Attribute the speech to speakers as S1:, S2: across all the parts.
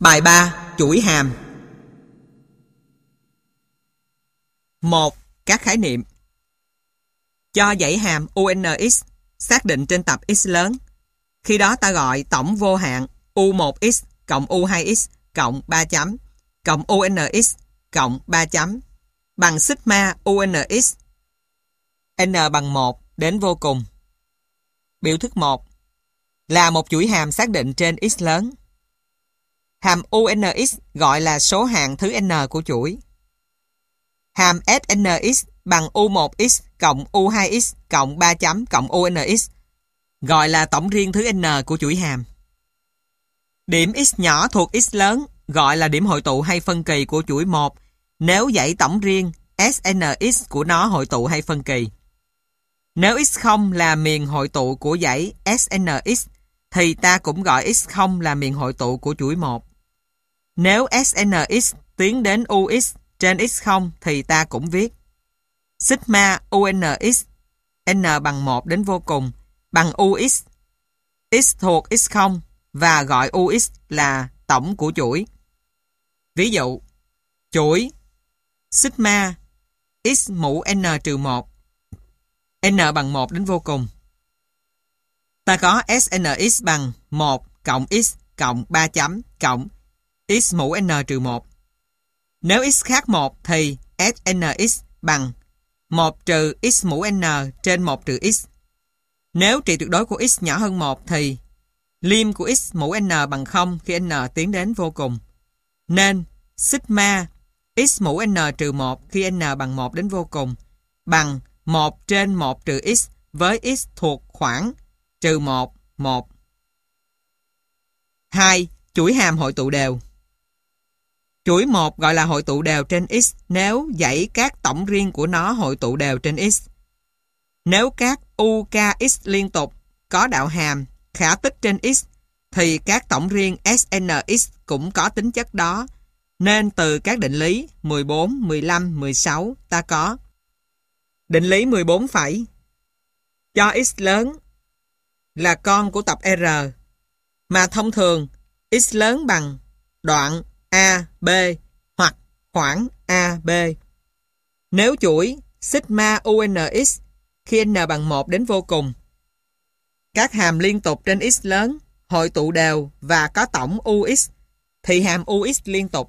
S1: Bài 3. Chuỗi hàm. 1. Các khái niệm. Cho dãy hàm UNX xác định trên tập x lớn. Khi đó ta gọi tổng vô hạn U1x cộng U2x cộng 3 chấm cộng UNX cộng 3 chấm bằng sigma UNX n bằng 1 đến vô cùng. Biểu thức 1 là một chuỗi hàm xác định trên x lớn. Hàm UNX gọi là số hạng thứ n của chuỗi. Hàm SNX bằng U1x cộng U2x cộng 3 chấm cộng UNX gọi là tổng riêng thứ n của chuỗi hàm. Điểm x nhỏ thuộc x lớn gọi là điểm hội tụ hay phân kỳ của chuỗi 1 nếu dãy tổng riêng SNX của nó hội tụ hay phân kỳ. Nếu x0 là miền hội tụ của dãy SNX thì ta cũng gọi x0 là miền hội tụ của chuỗi 1. Nếu SNX tiến đến UX trên x0 thì ta cũng viết sigma UNX n bằng 1 đến vô cùng bằng UX x thuộc x0 và gọi UX là tổng của chuỗi. Ví dụ, chuỗi sigma x mũ n trừ 1 n bằng 1 đến vô cùng. Ta có SNX bằng 1 cộng x cộng 3 chấm cộng x mũ n trừ 1. Nếu x khác 1 thì SNX bằng 1 trừ x mũ n trên 1 trừ x. Nếu trị tuyệt đối của x nhỏ hơn 1 thì lim của x mũ n bằng 0 khi n tiến đến vô cùng. Nên sigma x mũ n trừ 1 khi n bằng 1 đến vô cùng bằng 1 trên 1 trừ x với x thuộc khoảng trừ 1, 1. 2. Chuỗi hàm hội tụ đều. Chuỗi 1 gọi là hội tụ đều trên x nếu dãy các tổng riêng của nó hội tụ đều trên x. Nếu các UKX liên tục có đạo hàm khả tích trên x thì các tổng riêng SNX cũng có tính chất đó. Nên từ các định lý 14, 15, 16 ta có định lý 14 phẩy cho x lớn là con của tập R mà thông thường x lớn bằng đoạn AB hoặc khoảng AB. Nếu chuỗi sigma UNX khi n bằng 1 đến vô cùng, các hàm liên tục trên x lớn hội tụ đều và có tổng UX thì hàm UX liên tục.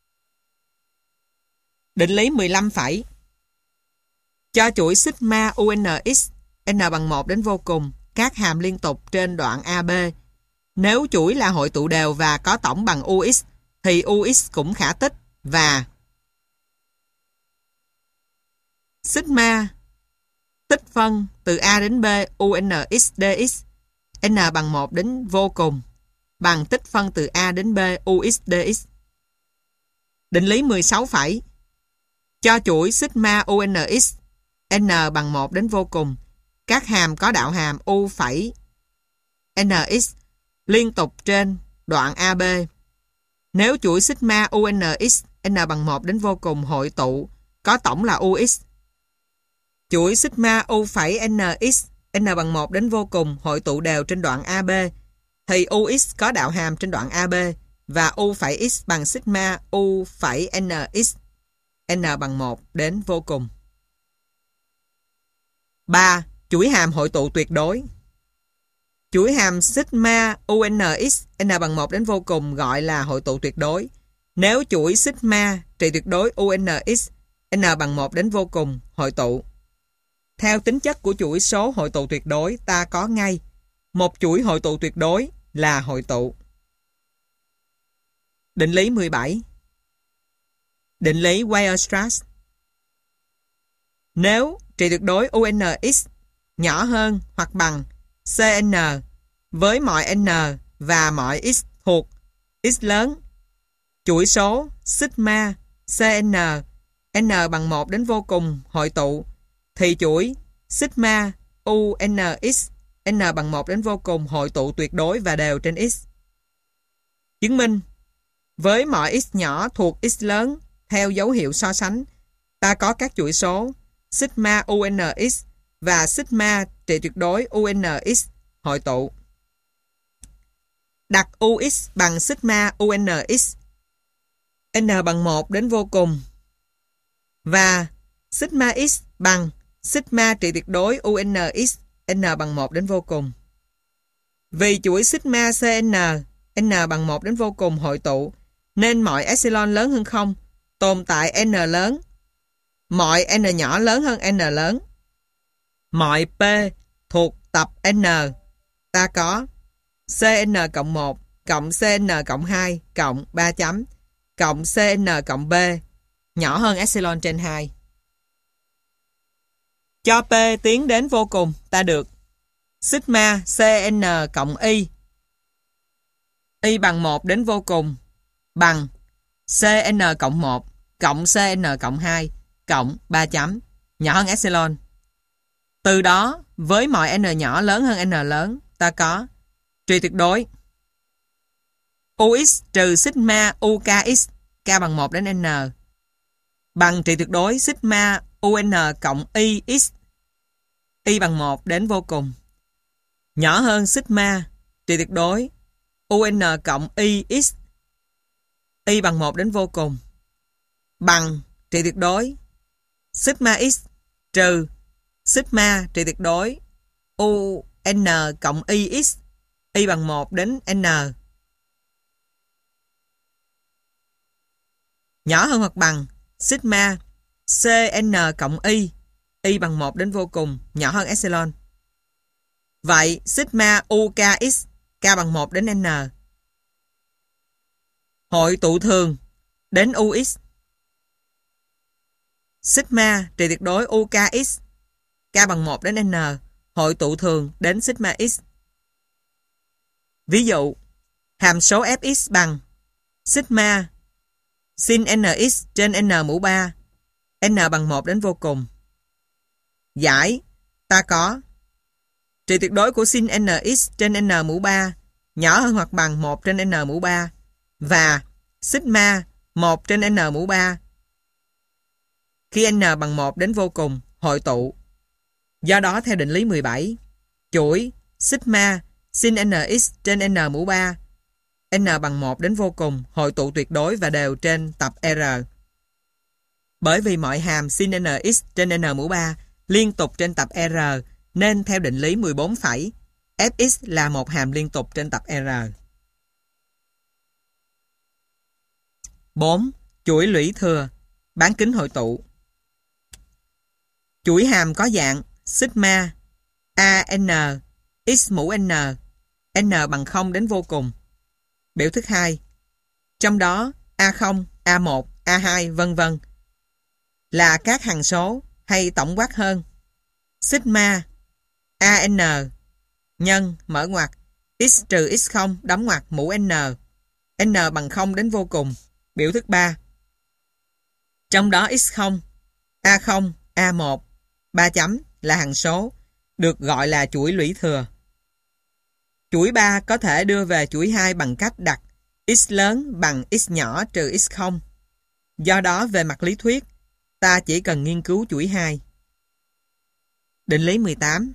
S1: Định lý 15 phẩy cho chuỗi sigma UNX n bằng 1 đến vô cùng các hàm liên tục trên đoạn AB. Nếu chuỗi là hội tụ đều và có tổng bằng UX thì UX cũng khả tích và sigma tích phân từ A đến B UNX dx n bằng 1 đến vô cùng bằng tích phân từ A đến B UX dx. Định lý 16 phẩy cho chuỗi sigma UNX n bằng 1 đến vô cùng các hàm có đạo hàm U phẩy NX liên tục trên đoạn AB. Nếu chuỗi sigma UNX n bằng 1 đến vô cùng hội tụ có tổng là UX. Chuỗi sigma U phẩy NX n bằng 1 đến vô cùng hội tụ đều trên đoạn AB thì UX có đạo hàm trên đoạn AB và U phẩy X bằng sigma U phẩy NX n bằng 1 đến vô cùng. 3. Chuỗi hàm hội tụ tuyệt đối. Chuỗi hàm sigma UNX n bằng 1 đến vô cùng gọi là hội tụ tuyệt đối. Nếu chuỗi sigma trị tuyệt đối UNX n bằng 1 đến vô cùng hội tụ. Theo tính chất của chuỗi số hội tụ tuyệt đối, ta có ngay một chuỗi hội tụ tuyệt đối là hội tụ. Định lý 17. Định lý Weierstrass. Nếu trị tuyệt đối UNX nhỏ hơn hoặc bằng CN với mọi n và mọi x thuộc x lớn, chuỗi số sigma CN n bằng 1 đến vô cùng hội tụ thì chuỗi sigma UNX n bằng 1 đến vô cùng hội tụ tuyệt đối và đều trên x. Chứng minh với mọi x nhỏ thuộc x lớn theo dấu hiệu so sánh, ta có các chuỗi số sigma UNX và sigma trị tuyệt đối UNX hội tụ. đặt UX bằng sigma UNX, N bằng 1 đến vô cùng, và sigma X bằng sigma trị tuyệt đối UNX, N bằng 1 đến vô cùng. Vì chuỗi sigma CN, N bằng 1 đến vô cùng hội tụ, nên mọi epsilon lớn hơn 0 tồn tại N lớn, mọi N nhỏ lớn hơn N lớn. Mọi P thuộc tập N, ta có CN cộng 1 cộng CN cộng 2 cộng 3 chấm cộng CN cộng B nhỏ hơn epsilon trên 2. Cho P tiến đến vô cùng, ta được sigma CN cộng Y bằng 1 đến vô cùng bằng CN cộng 1 cộng CN cộng 2 cộng 3 chấm nhỏ hơn epsilon. Từ đó, với mọi N nhỏ lớn hơn N lớn, ta có trị tuyệt đối UX trừ sigma UKX, K bằng 1 đến N, bằng trị tuyệt đối sigma UN cộng IX, Y bằng 1 đến vô cùng, nhỏ hơn sigma trị tuyệt đối UN cộng IX, Y bằng 1 đến vô cùng, bằng trị tuyệt đối sigma X trừ sigma trị tuyệt đối UN cộng IX, Y bằng 1 đến N, nhỏ hơn hoặc bằng sigma CN cộng Y bằng 1 đến vô cùng, nhỏ hơn epsilon. Vậy sigma UKX, K bằng 1 đến N, hội tụ thường đến UX. Sigma trị tuyệt đối UKX, K bằng 1 đến N, hội tụ thường đến sigma X. Ví dụ, hàm số Fx bằng sigma sin nx trên n mũ 3, n bằng 1 đến vô cùng. Giải, ta có trị tuyệt đối của sin nx trên n mũ 3 nhỏ hơn hoặc bằng 1 trên n mũ 3 và sigma 1 trên n mũ 3 khi n bằng 1 đến vô cùng hội tụ. Do đó theo định lý 17, chuỗi sigma sin nx trên n mũ 3 n bằng 1 đến vô cùng hội tụ tuyệt đối và đều trên tập R. Bởi vì mọi hàm sin nx trên n mũ 3 liên tục trên tập R nên theo định lý 14 phẩy, Fx là một hàm liên tục trên tập R. 4. Chuỗi lũy thừa, bán kính hội tụ. Chuỗi hàm có dạng sigma an x mũ n bằng 0 đến vô cùng. Biểu thức 2. Trong đó A0, A1, A2 vân vân là các hằng số hay tổng quát hơn. Sigma an nhân mở ngoặc x trừ x0 đóng ngoặc mũ n bằng 0 đến vô cùng. Biểu thức 3. Trong đó x0, A0, A1, 3 chấm là hằng số được gọi là chuỗi lũy thừa. Chuỗi 3 có thể đưa về chuỗi 2 bằng cách đặt x lớn bằng x nhỏ trừ x0. Do đó về mặt lý thuyết, ta chỉ cần nghiên cứu chuỗi 2. Định lý 18.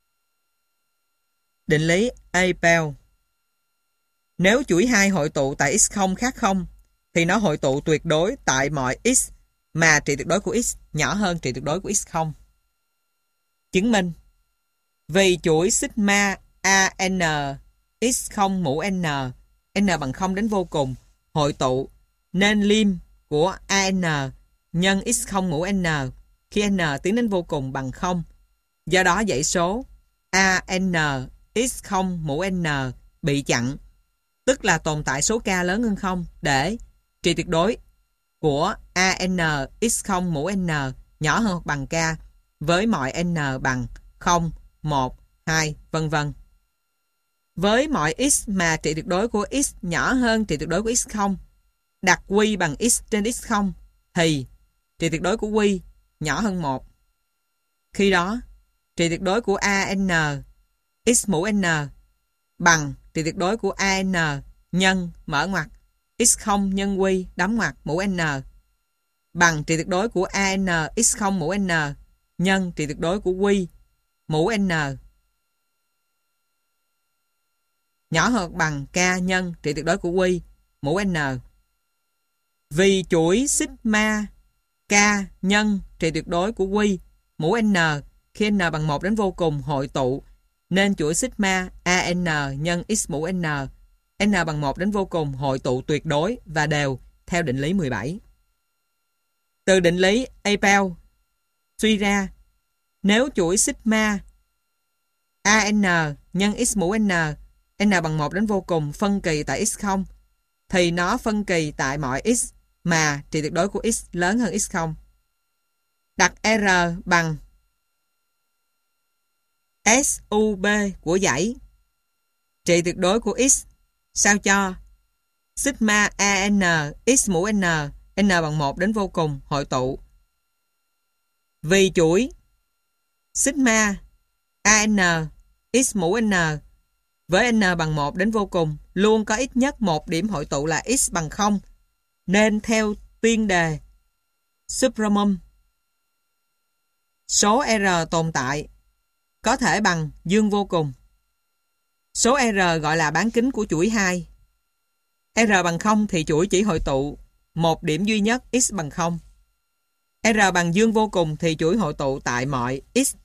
S1: Định lý Apel. Nếu chuỗi 2 hội tụ tại x0 khác 0, thì nó hội tụ tuyệt đối tại mọi x mà trị tuyệt đối của x nhỏ hơn trị tuyệt đối của x0. Chứng minh. Vì chuỗi sigma an x0 mũ n bằng 0 đến vô cùng hội tụ nên lim của an nhân x0 mũ n khi n tiến đến vô cùng bằng 0. Do đó dãy số an x0 mũ n bị chặn, tức là tồn tại số k lớn hơn 0 để trị tuyệt đối của an x0 mũ n nhỏ hơn hoặc bằng k với mọi n bằng 0, 1, 2, vân vân. Với mọi x mà trị tuyệt đối của x nhỏ hơn trị tuyệt đối của x0, đặt q bằng x trên x0 thì trị tuyệt đối của q nhỏ hơn 1. Khi đó, trị tuyệt đối của an x mũ n bằng trị tuyệt đối của an nhân mở ngoặc x0 nhân q đóng ngoặc mũ n bằng trị tuyệt đối của an x0 mũ n nhân trị tuyệt đối của q mũ n. nhỏ hơn bằng K nhân trị tuyệt đối của Q mũ N. Vì chuỗi sigma K nhân trị tuyệt đối của Q mũ N khi N bằng 1 đến vô cùng hội tụ, nên chuỗi sigma AN nhân X mũ N bằng 1 đến vô cùng hội tụ tuyệt đối và đều theo định lý 17. Từ định lý Apel suy ra, nếu chuỗi sigma AN nhân X mũ N bằng 1 đến vô cùng phân kỳ tại X0, thì nó phân kỳ tại mọi X mà trị tuyệt đối của X lớn hơn X0. Đặt R bằng SUB của dãy trị tuyệt đối của X sao cho sigma AN X mũ N bằng 1 đến vô cùng hội tụ. Vì chuỗi sigma AN X mũ N với N bằng 1 đến vô cùng luôn có ít nhất một điểm hội tụ là X bằng 0, nên theo tuyên đề supremum, số R tồn tại có thể bằng dương vô cùng. Số R gọi là bán kính của chuỗi 2. R bằng 0 thì chuỗi chỉ hội tụ một điểm duy nhất X bằng 0. R bằng dương vô cùng thì chuỗi hội tụ tại mọi X.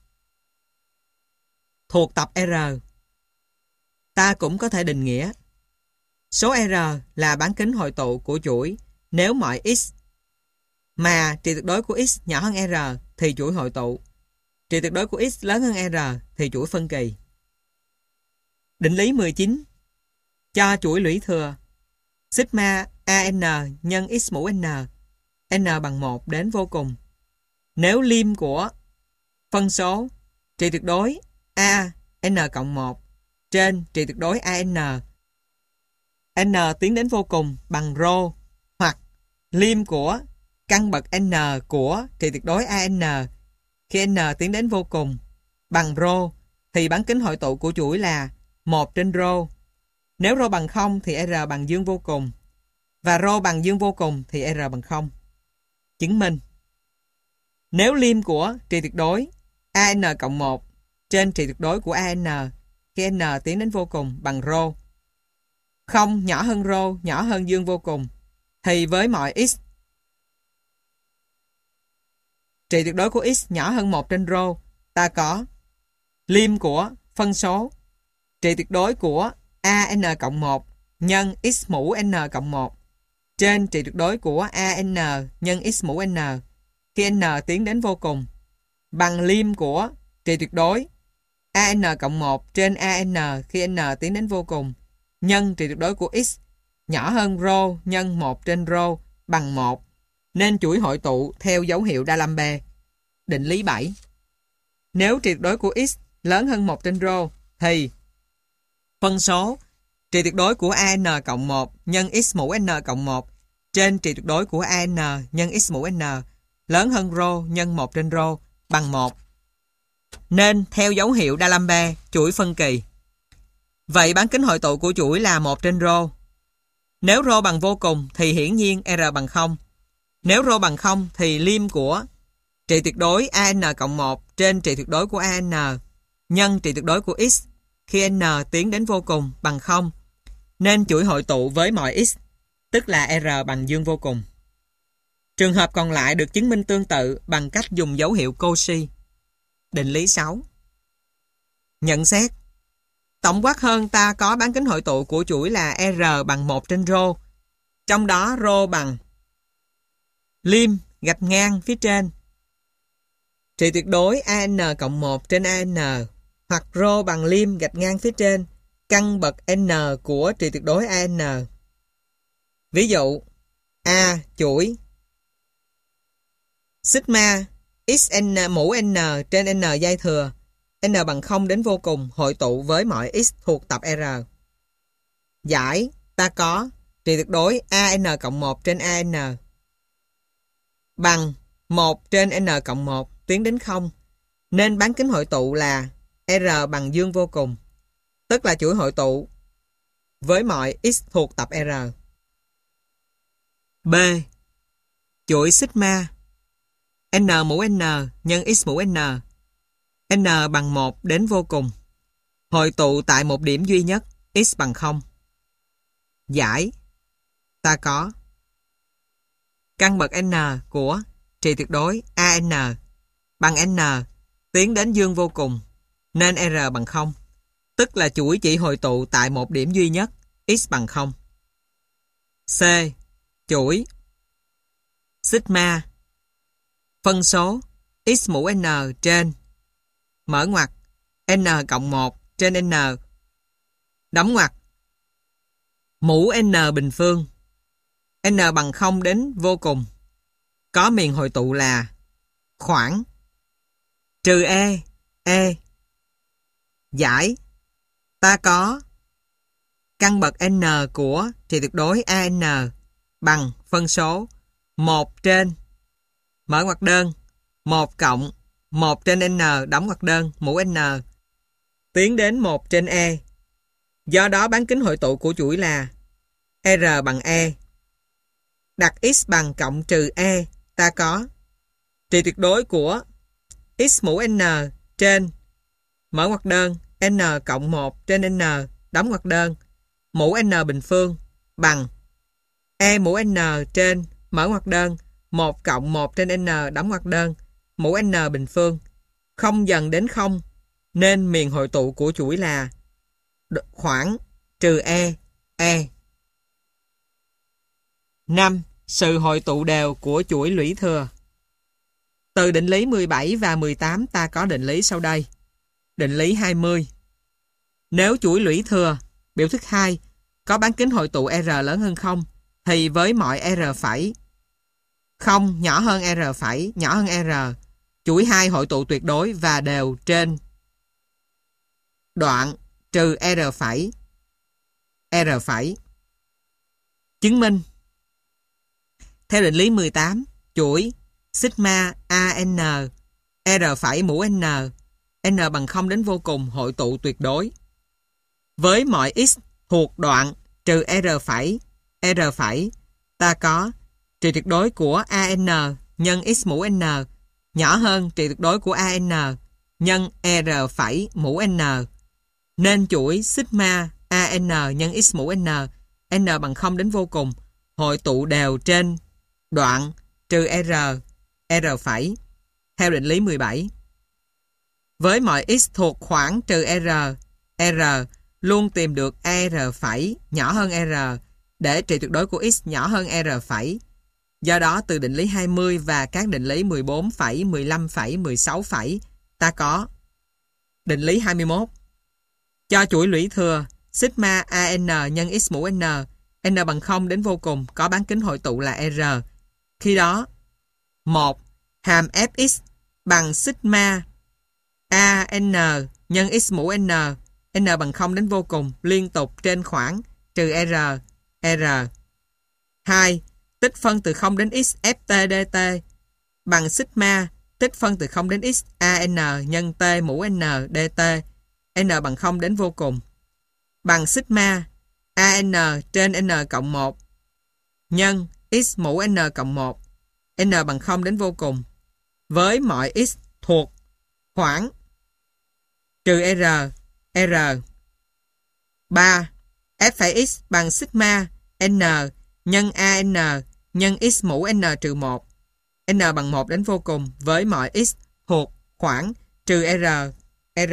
S1: Thuộc tập R, ta cũng có thể định nghĩa số R là bán kính hội tụ của chuỗi nếu mọi X mà trị tuyệt đối của X nhỏ hơn R thì chuỗi hội tụ, trị tuyệt đối của X lớn hơn R thì chuỗi phân kỳ. Định lý 19 cho chuỗi lũy thừa sigma AN nhân X mũ N bằng 1 đến vô cùng. Nếu lim của phân số trị tuyệt đối A N cộng 1 trên trị tuyệt đối AN N tiến đến vô cùng bằng rho, hoặc lim của căn bậc N của trị tuyệt đối AN khi N tiến đến vô cùng bằng rho, thì bán kính hội tụ của chuỗi là 1 trên rho. Nếu rho bằng 0 thì R bằng dương vô cùng, và rho bằng dương vô cùng thì R bằng 0. Chứng minh nếu lim của trị tuyệt đối AN cộng 1 trên trị tuyệt đối của AN khi N tiến đến vô cùng bằng rho, 0 nhỏ hơn rho nhỏ hơn dương vô cùng, thì với mọi X trị tuyệt đối của X nhỏ hơn 1 trên rho, ta có lim của phân số trị tuyệt đối của AN cộng 1 nhân X mũ N cộng 1 trên trị tuyệt đối của AN nhân X mũ N khi N tiến đến vô cùng bằng lim của trị tuyệt đối AN cộng 1 trên AN khi N tiến đến vô cùng nhân trị tuyệt đối của X nhỏ hơn rho nhân 1 trên rho bằng 1, nên chuỗi hội tụ theo dấu hiệu D'Alembert. Định lý 7 nếu trị tuyệt đối của X lớn hơn 1 trên rho thì phân số trị tuyệt đối của AN cộng 1 nhân X mũ N cộng 1 trên trị tuyệt đối của AN nhân X mũ N lớn hơn rho nhân 1 trên rho bằng 1. Nên theo dấu hiệu D'Alembert, chuỗi phân kỳ. Vậy bán kính hội tụ của chuỗi là 1 trên rho. Nếu rho bằng vô cùng thì hiển nhiên R bằng 0. Nếu rho bằng 0 thì lim của trị tuyệt đối AN cộng 1 trên trị tuyệt đối của AN nhân trị tuyệt đối của X khi N tiến đến vô cùng bằng 0, nên chuỗi hội tụ với mọi X, tức là R bằng dương vô cùng. Trường hợp còn lại được chứng minh tương tự bằng cách dùng dấu hiệu Cauchy. Định lý 6 nhận xét tổng quát hơn ta có bán kính hội tụ của chuỗi là R bằng 1 trên rho, trong đó rho bằng lim gạch ngang phía trên trị tuyệt đối AN cộng 1 trên AN, hoặc rho bằng lim gạch ngang phía trên căn bậc N của trị tuyệt đối AN. Ví dụ A chuỗi sigma XN mũ N trên N giai thừa N bằng 0 đến vô cùng hội tụ với mọi X thuộc tập R. Giải ta có trị tuyệt đối AN cộng 1 trên AN bằng 1 trên N cộng 1 tiến đến 0, nên bán kính hội tụ là R bằng dương vô cùng, tức là chuỗi hội tụ với mọi X thuộc tập R. B. Chuỗi sigma N mũ N nhân X mũ N bằng 1 đến vô cùng hội tụ tại một điểm duy nhất x bằng 0. Giải. Ta có căn bậc n của trị tuyệt đối an bằng n tiến đến dương vô cùng, nên r bằng 0, tức là chuỗi chỉ hội tụ tại một điểm duy nhất, x bằng 0. C. Chuỗi sigma phân số x mũ n trên mở ngoặc n cộng 1 trên n đóng ngoặc mũ n bình phương n bằng 0 đến vô cùng, có miền hội tụ là khoảng trừ e. Giải. Ta có căn bậc n của trị tuyệt đối an bằng phân số 1 trên mở ngoặc đơn 1 cộng 1 trên n đóng ngoặc đơn mũ n tiến đến 1 trên e. Do đó bán kính hội tụ của chuỗi là r bằng e. Đặt x bằng cộng trừ e, ta có trị tuyệt đối của x mũ n trên mở ngoặc đơn n cộng 1 trên n đóng ngoặc đơn mũ n bình phương bằng e mũ n trên mở ngoặc đơn 1 cộng 1 trên n đóng ngoặc đơn mũ n bình phương không dần đến 0, nên miền hội tụ của chuỗi là khoảng trừ e. 5. Sự hội tụ đều của chuỗi lũy thừa. Từ định lý 17 và 18 ta có định lý sau đây. Định lý 20. Nếu chuỗi lũy thừa, biểu thức 2, có bán kính hội tụ r lớn hơn 0, thì với mọi r phẩy 0 nhỏ hơn r phẩy nhỏ hơn r, chuỗi 2 hội tụ tuyệt đối và đều trên đoạn trừ r phẩy. Chứng minh. Theo định lý 18, chuỗi sigma an r phẩy mũ n bằng 0 đến vô cùng hội tụ tuyệt đối. Với mọi x thuộc đoạn trừ r phẩy, ta có trị tuyệt đối của an nhân x mũ n nhỏ hơn trị tuyệt đối của an nhân r phẩy mũ n, nên chuỗi sigma an nhân x mũ n bằng 0 đến vô cùng hội tụ đều trên đoạn trừ r phẩy theo định lý 17. Với mọi x thuộc khoảng trừ r luôn tìm được r phẩy nhỏ hơn r để trị tuyệt đối của x nhỏ hơn r phẩy. Do đó từ định lý 20 và các định lý 14 phẩy, 15 phẩy, 16 phẩy, ta có định lý 21. Cho chuỗi lũy thừa sigma an nhân x mũ n bằng 0 đến vô cùng có bán kính hội tụ là r. Khi đó 1 hàm fx bằng sigma an nhân x mũ n bằng 0 đến vô cùng liên tục trên khoảng trừ r. 2 tích phân từ 0 đến x ft dt bằng sigma tích phân từ 0 đến x an nhân t mũ n dt n bằng 0 đến vô cùng bằng sigma an trên n cộng 1 nhân x mũ n cộng 1 n bằng 0 đến vô cùng với mọi x thuộc khoảng trừ r. 3 f phẩy x bằng sigma n nhân an nhân x mũ n trừ 1 n bằng 1 đến vô cùng với mọi x thuộc khoảng trừ r.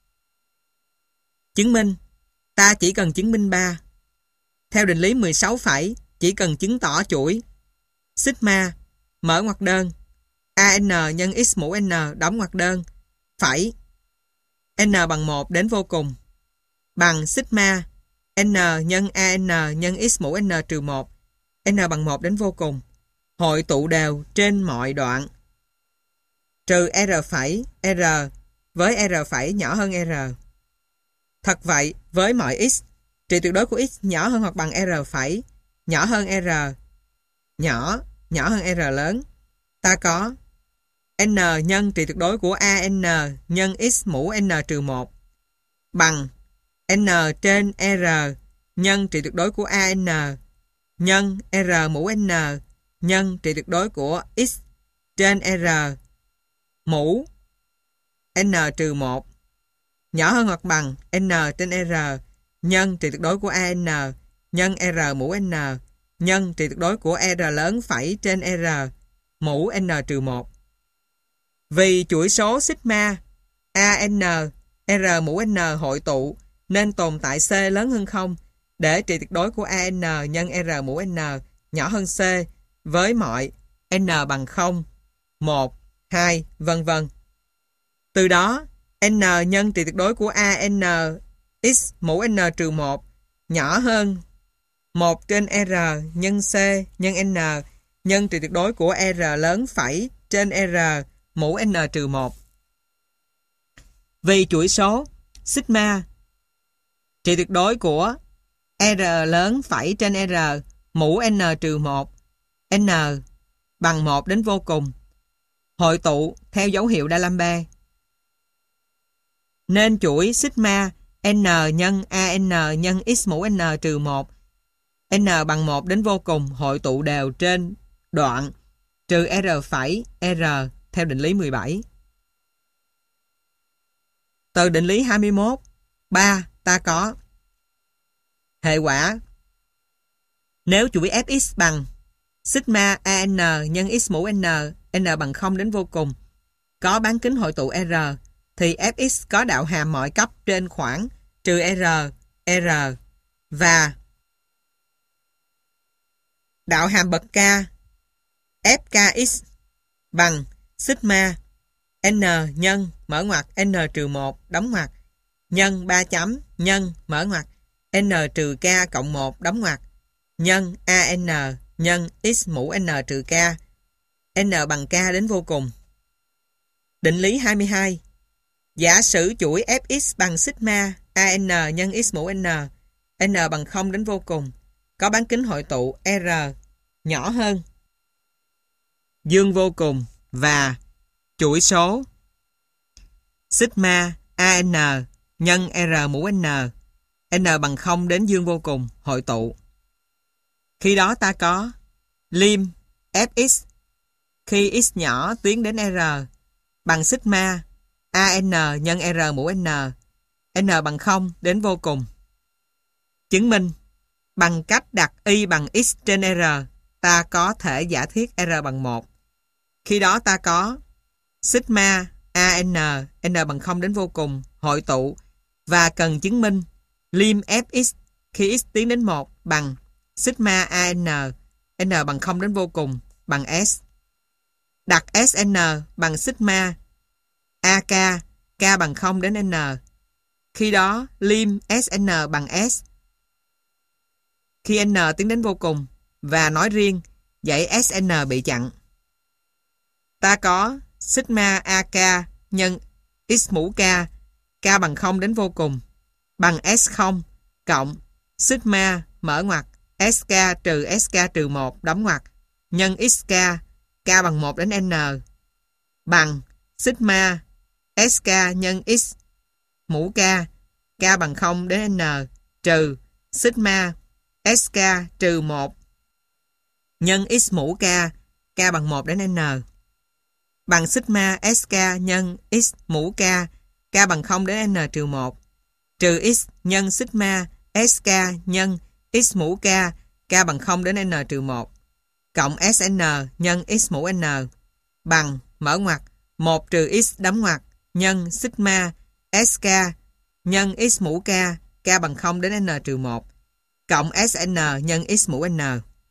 S1: Chứng minh. Ta chỉ cần chứng minh 3. Theo định lý 16 phẩy, chỉ cần chứng tỏ chuỗi sigma mở ngoặc đơn an nhân x mũ n đóng ngoặc đơn phẩy n bằng 1 đến vô cùng bằng sigma n nhân an nhân x mũ n trừ 1 n bằng 1 đến vô cùng hội tụ đều trên mọi đoạn trừ r phẩy r với r phẩy nhỏ hơn r. Thật vậy, với mọi x, trị tuyệt đối của x nhỏ hơn hoặc bằng r phẩy nhỏ hơn r nhỏ hơn r lớn, ta có n nhân trị tuyệt đối của an nhân x mũ n trừ 1 bằng n trên r nhân trị tuyệt đối của an nhân r mũ n nhân trị tuyệt đối của x trên r mũ n trừ 1 nhỏ hơn hoặc bằng n trên r nhân trị tuyệt đối của AN nhân R mũ N nhân trị tuyệt đối của R lớn phẩy trên R mũ N trừ 1. Vì chuỗi số sigma AN R mũ N hội tụ nên tồn tại C lớn hơn 0 để trị tuyệt đối của AN nhân R mũ N nhỏ hơn C với mọi N bằng 0, 1, 2, vân vân. Từ đó, N nhân trị tuyệt đối của AN x mũ N trừ 1 nhỏ hơn 1 trên R nhân C nhân N nhân trị tuyệt đối của R lớn phẩy trên R mũ N trừ 1. Vì chuỗi số sigma trị tuyệt đối của R lớn phẩy trên R mũ N trừ 1 N bằng 1 đến vô cùng hội tụ theo dấu hiệu D'Alembert, nên chuỗi sigma N nhân AN nhân x mũ N trừ 1 N bằng 1 đến vô cùng hội tụ đều trên đoạn trừ R phẩy R theo định lý 17. Từ định lý 21, 3 ta có hệ quả nếu chuỗi Fx bằng sigma AN nhân x mũ N bằng 0 đến vô cùng có bán kính hội tụ R thì Fx có đạo hàm mọi cấp trên khoảng trừ R và đạo hàm bậc K Fkx bằng sigma N nhân mở ngoặc N trừ 1 đóng ngoặc nhân 3 chấm nhân mở ngoặc N trừ K cộng 1 đóng ngoặc nhân AN nhân x mũ N trừ K N bằng K đến vô cùng. Định lý 22. Giả sử chuỗi Fx bằng sigma AN nhân x mũ N bằng 0 đến vô cùng có bán kính hội tụ R nhỏ hơn dương vô cùng và chuỗi số sigma AN nhân R mũ N bằng 0 đến dương vô cùng hội tụ. Khi đó ta có lim Fx khi x nhỏ tiến đến R bằng sigma AN nhân R mũ N bằng 0 đến vô cùng. Chứng minh bằng cách đặt y bằng x trên R ta có thể giả thiết R bằng 1. Khi đó ta có sigma AN N bằng 0 đến vô cùng hội tụ và cần chứng minh lim Fx khi x tiến đến 1 bằng sigma AN N bằng 0 đến vô cùng bằng S. Đặt Sn bằng sigma AK K bằng 0 đến N. Khi đó lim Sn bằng S khi N tiến đến vô cùng và nói riêng dãy Sn bị chặn. Ta có sigma AK nhân x mũ K K bằng 0 đến vô cùng bằng S0 cộng sigma mở ngoặc SK trừ SK trừ 1 đóng ngoặc nhân XK K bằng 1 đến N bằng sigma SK nhân X mũ K K bằng 0 đến N trừ sigma SK trừ 1 nhân X mũ K K bằng 1 đến N bằng sigma SK nhân X mũ K K bằng 0 đến N trừ 1 trừ X nhân sigma SK nhân X mũ K K bằng 0 đến N trừ 1 cộng Sn nhân X mũ N bằng mở ngoặc 1 trừ X đóng ngoặc nhân sigma SK nhân X mũ K K bằng 0 đến N trừ 1 cộng Sn nhân X mũ N.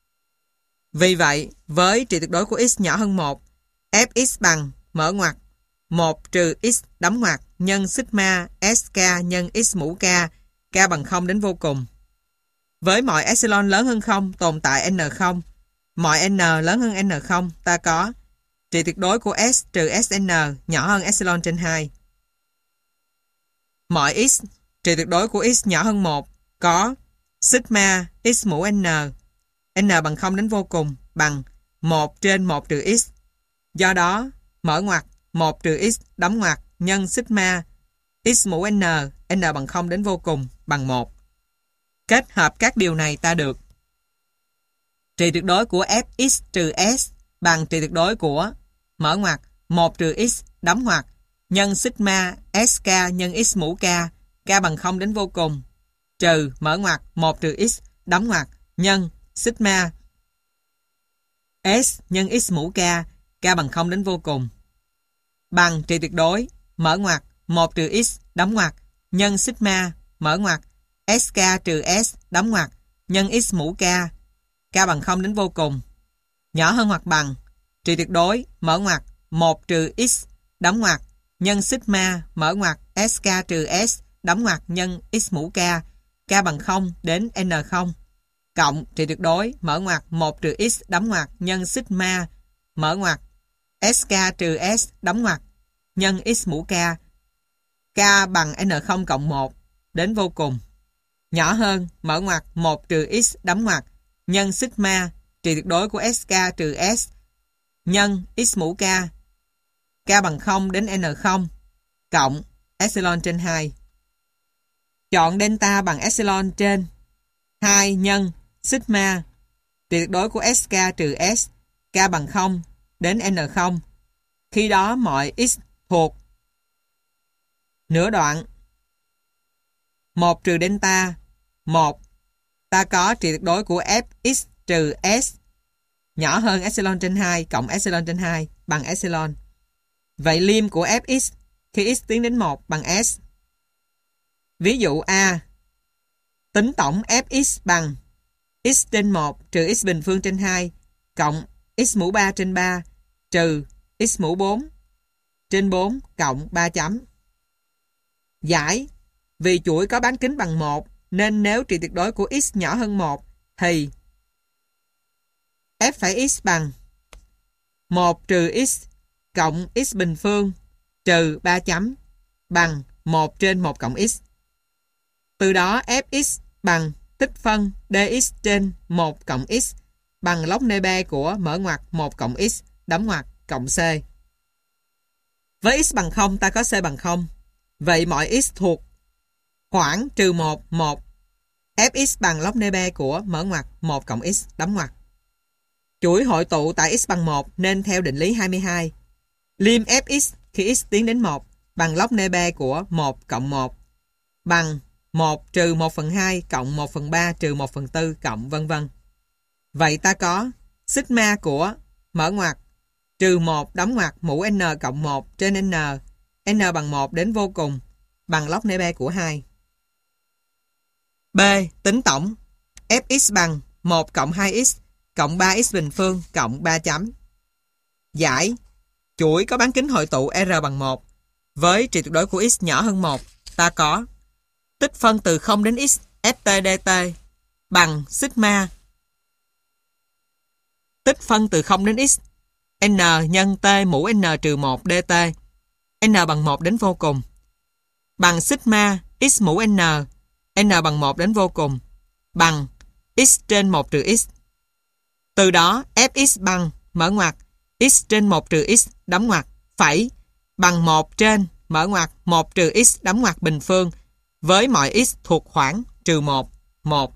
S1: Vì vậy, với trị tuyệt đối của X nhỏ hơn 1, Fx bằng mở ngoặc 1 trừ X đóng ngoặc nhân sigma SK nhân X mũ K K bằng 0 đến vô cùng. Với mọi epsilon lớn hơn 0 tồn tại N0, mọi N lớn hơn N0 ta có trị tuyệt đối của S trừ Sn nhỏ hơn epsilon trên 2. Mọi X trị tuyệt đối của X nhỏ hơn 1 có sigma X mũ N bằng 0 đến vô cùng bằng 1 trên 1 trừ X. Do đó, mở ngoặc 1 trừ X đóng ngoặc nhân sigma X mũ N bằng 0 đến vô cùng bằng 1. Kết hợp các điều này ta được trị tuyệt đối của Fx trừ S bằng trị tuyệt đối của mở ngoặc 1 trừ X đóng ngoặc nhân sigma SK nhân X mũ K K bằng 0 đến vô cùng trừ mở ngoặc 1 trừ x đóng ngoặc nhân sigma S nhân x mũ k, k bằng 0 đến vô cùng. Bằng trị tuyệt đối, mở ngoặc 1 trừ x đóng ngoặc nhân sigma mở ngoặc sk trừ s đóng ngoặc nhân x mũ k, k bằng 0 đến vô cùng. Nhỏ hơn hoặc bằng trị tuyệt đối, mở ngoặc 1 trừ x đóng ngoặc nhân sigma mở ngoặc sk trừ s đóng ngoặc nhân x mũ k, k bằng 0 đến n0 cộng trị tuyệt đối, mở ngoặc 1 trừ x đóng ngoặc nhân sigma mở ngoặc sk trừ s đóng ngoặc nhân x mũ k, k bằng n0 cộng 1 đến vô cùng. Nhỏ hơn, mở ngoặc 1 trừ x đóng ngoặc nhân sigma trị tuyệt đối của sk trừ s nhân x mũ k, k bằng 0 đến n0 cộng epsilon trên 2. Chọn delta bằng epsilon trên 2 nhân sigma trị tuyệt đối của sk trừ s, k bằng 0 đến n0. Khi đó mọi x thuộc nửa đoạn 1 trừ delta 1, ta có trị tuyệt đối của fx trừ s nhỏ hơn epsilon trên 2 cộng epsilon trên 2 bằng epsilon. Vậy lim của fx khi x tiến đến 1 bằng s. Ví dụ A, tính tổng fx bằng x trên 1 trừ x bình phương trên 2 cộng x mũ 3 trên 3 trừ x mũ 4 trên 4 cộng 3 chấm. Giải, vì chuỗi có bán kính bằng 1 nên nếu trị tuyệt đối của x nhỏ hơn 1 thì f phẩy x bằng 1 trừ x cộng x bình phương trừ 3 chấm bằng 1 trên 1 cộng x. Từ đó fx bằng tích phân dx trên 1 cộng x bằng log nebe của mở ngoặc 1 cộng x đóng ngoặc cộng c. Với x bằng 0 ta có c bằng 0. Vậy mọi x thuộc khoảng trừ 1, 1. Fx bằng log nebe của mở ngoặc 1 cộng x đóng ngoặc. Chuỗi hội tụ tại x bằng 1 nên theo định lý 22. Lim fx khi x tiến đến 1 bằng log nebe của 1 cộng 1 bằng 1 trừ 1 phần 2 cộng 1 phần 3 trừ 1 phần 4 cộng vân vân. Vậy ta có sigma của mở ngoặc trừ 1 đóng ngoặc mũ n cộng 1 trên n bằng 1 đến vô cùng bằng log nebe của 2. B. Tính tổng fx bằng 1 cộng 2x cộng 3x bình phương cộng 3 chấm. Giải, chuỗi có bán kính hội tụ r bằng 1 với trị tuyệt đối của x nhỏ hơn 1, ta có tích phân từ 0 đến x ft dt bằng sigma tích phân từ 0 đến x n nhân t mũ n trừ 1 dt n bằng 1 đến vô cùng bằng sigma x mũ n bằng 1 đến vô cùng bằng x trên 1 trừ x. Từ đó fx bằng mở ngoặc x trên 1 trừ x đóng ngoặc phẩy bằng 1 trên mở ngoặc 1 trừ x đóng ngoặc bình phương với mọi x thuộc khoảng trừ 1, 1.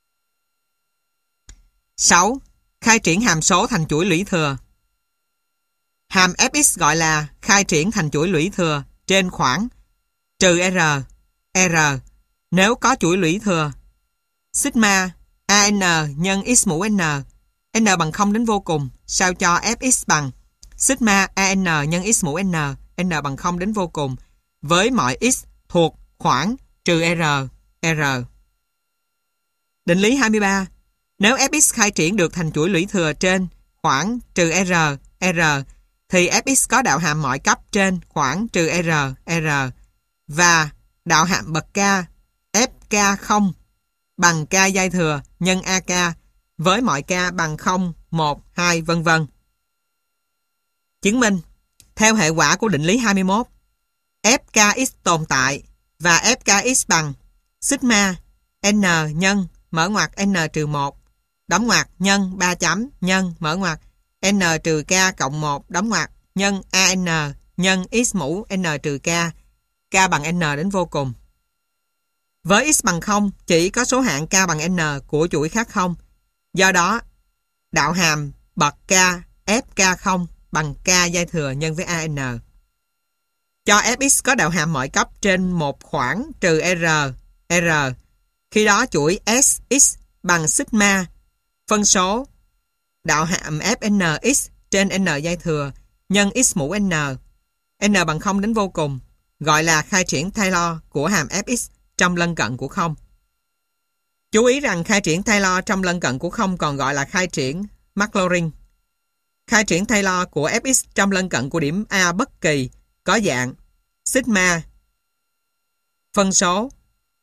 S1: 6. Khai triển hàm số thành chuỗi lũy thừa. Hàm fx gọi là khai triển thành chuỗi lũy thừa trên khoảng trừ r nếu có chuỗi lũy thừa sigma an nhân x mũ n bằng 0 đến vô cùng sao cho fx bằng sigma an nhân x mũ n bằng 0 đến vô cùng với mọi x thuộc khoảng trừ r. Định lý 23. Nếu fx khai triển được thành chuỗi lũy thừa trên khoảng trừ r thì fx có đạo hàm mọi cấp trên khoảng trừ r và đạo hàm bậc k fk0 bằng k giai thừa nhân ak với mọi k bằng 0, 1, 2 vân vân. Chứng minh theo hệ quả của định lý 21 fkx tồn tại và fkx bằng sigma n nhân mở ngoặc n trừ 1 đóng ngoặc nhân 3 chấm nhân mở ngoặc n trừ k cộng 1 đóng ngoặc nhân an nhân x mũ n trừ k bằng n đến vô cùng. Với x bằng 0 chỉ có số hạng k bằng n của chuỗi khác 0. Do đó đạo hàm bậc k fk0 bằng k giai thừa nhân với an. Cho fx có đạo hàm mọi cấp trên một khoảng trừ r Khi đó chuỗi Sx bằng sigma phân số đạo hàm Fnx trên n giai thừa nhân x mũ n. N bằng 0 đến vô cùng, gọi là khai triển Taylor của hàm Fx trong lân cận của 0. Chú ý rằng khai triển Taylor trong lân cận của 0 còn gọi là khai triển Maclaurin. Khai triển Taylor của Fx trong lân cận của điểm A bất kỳ có dạng sigma phân số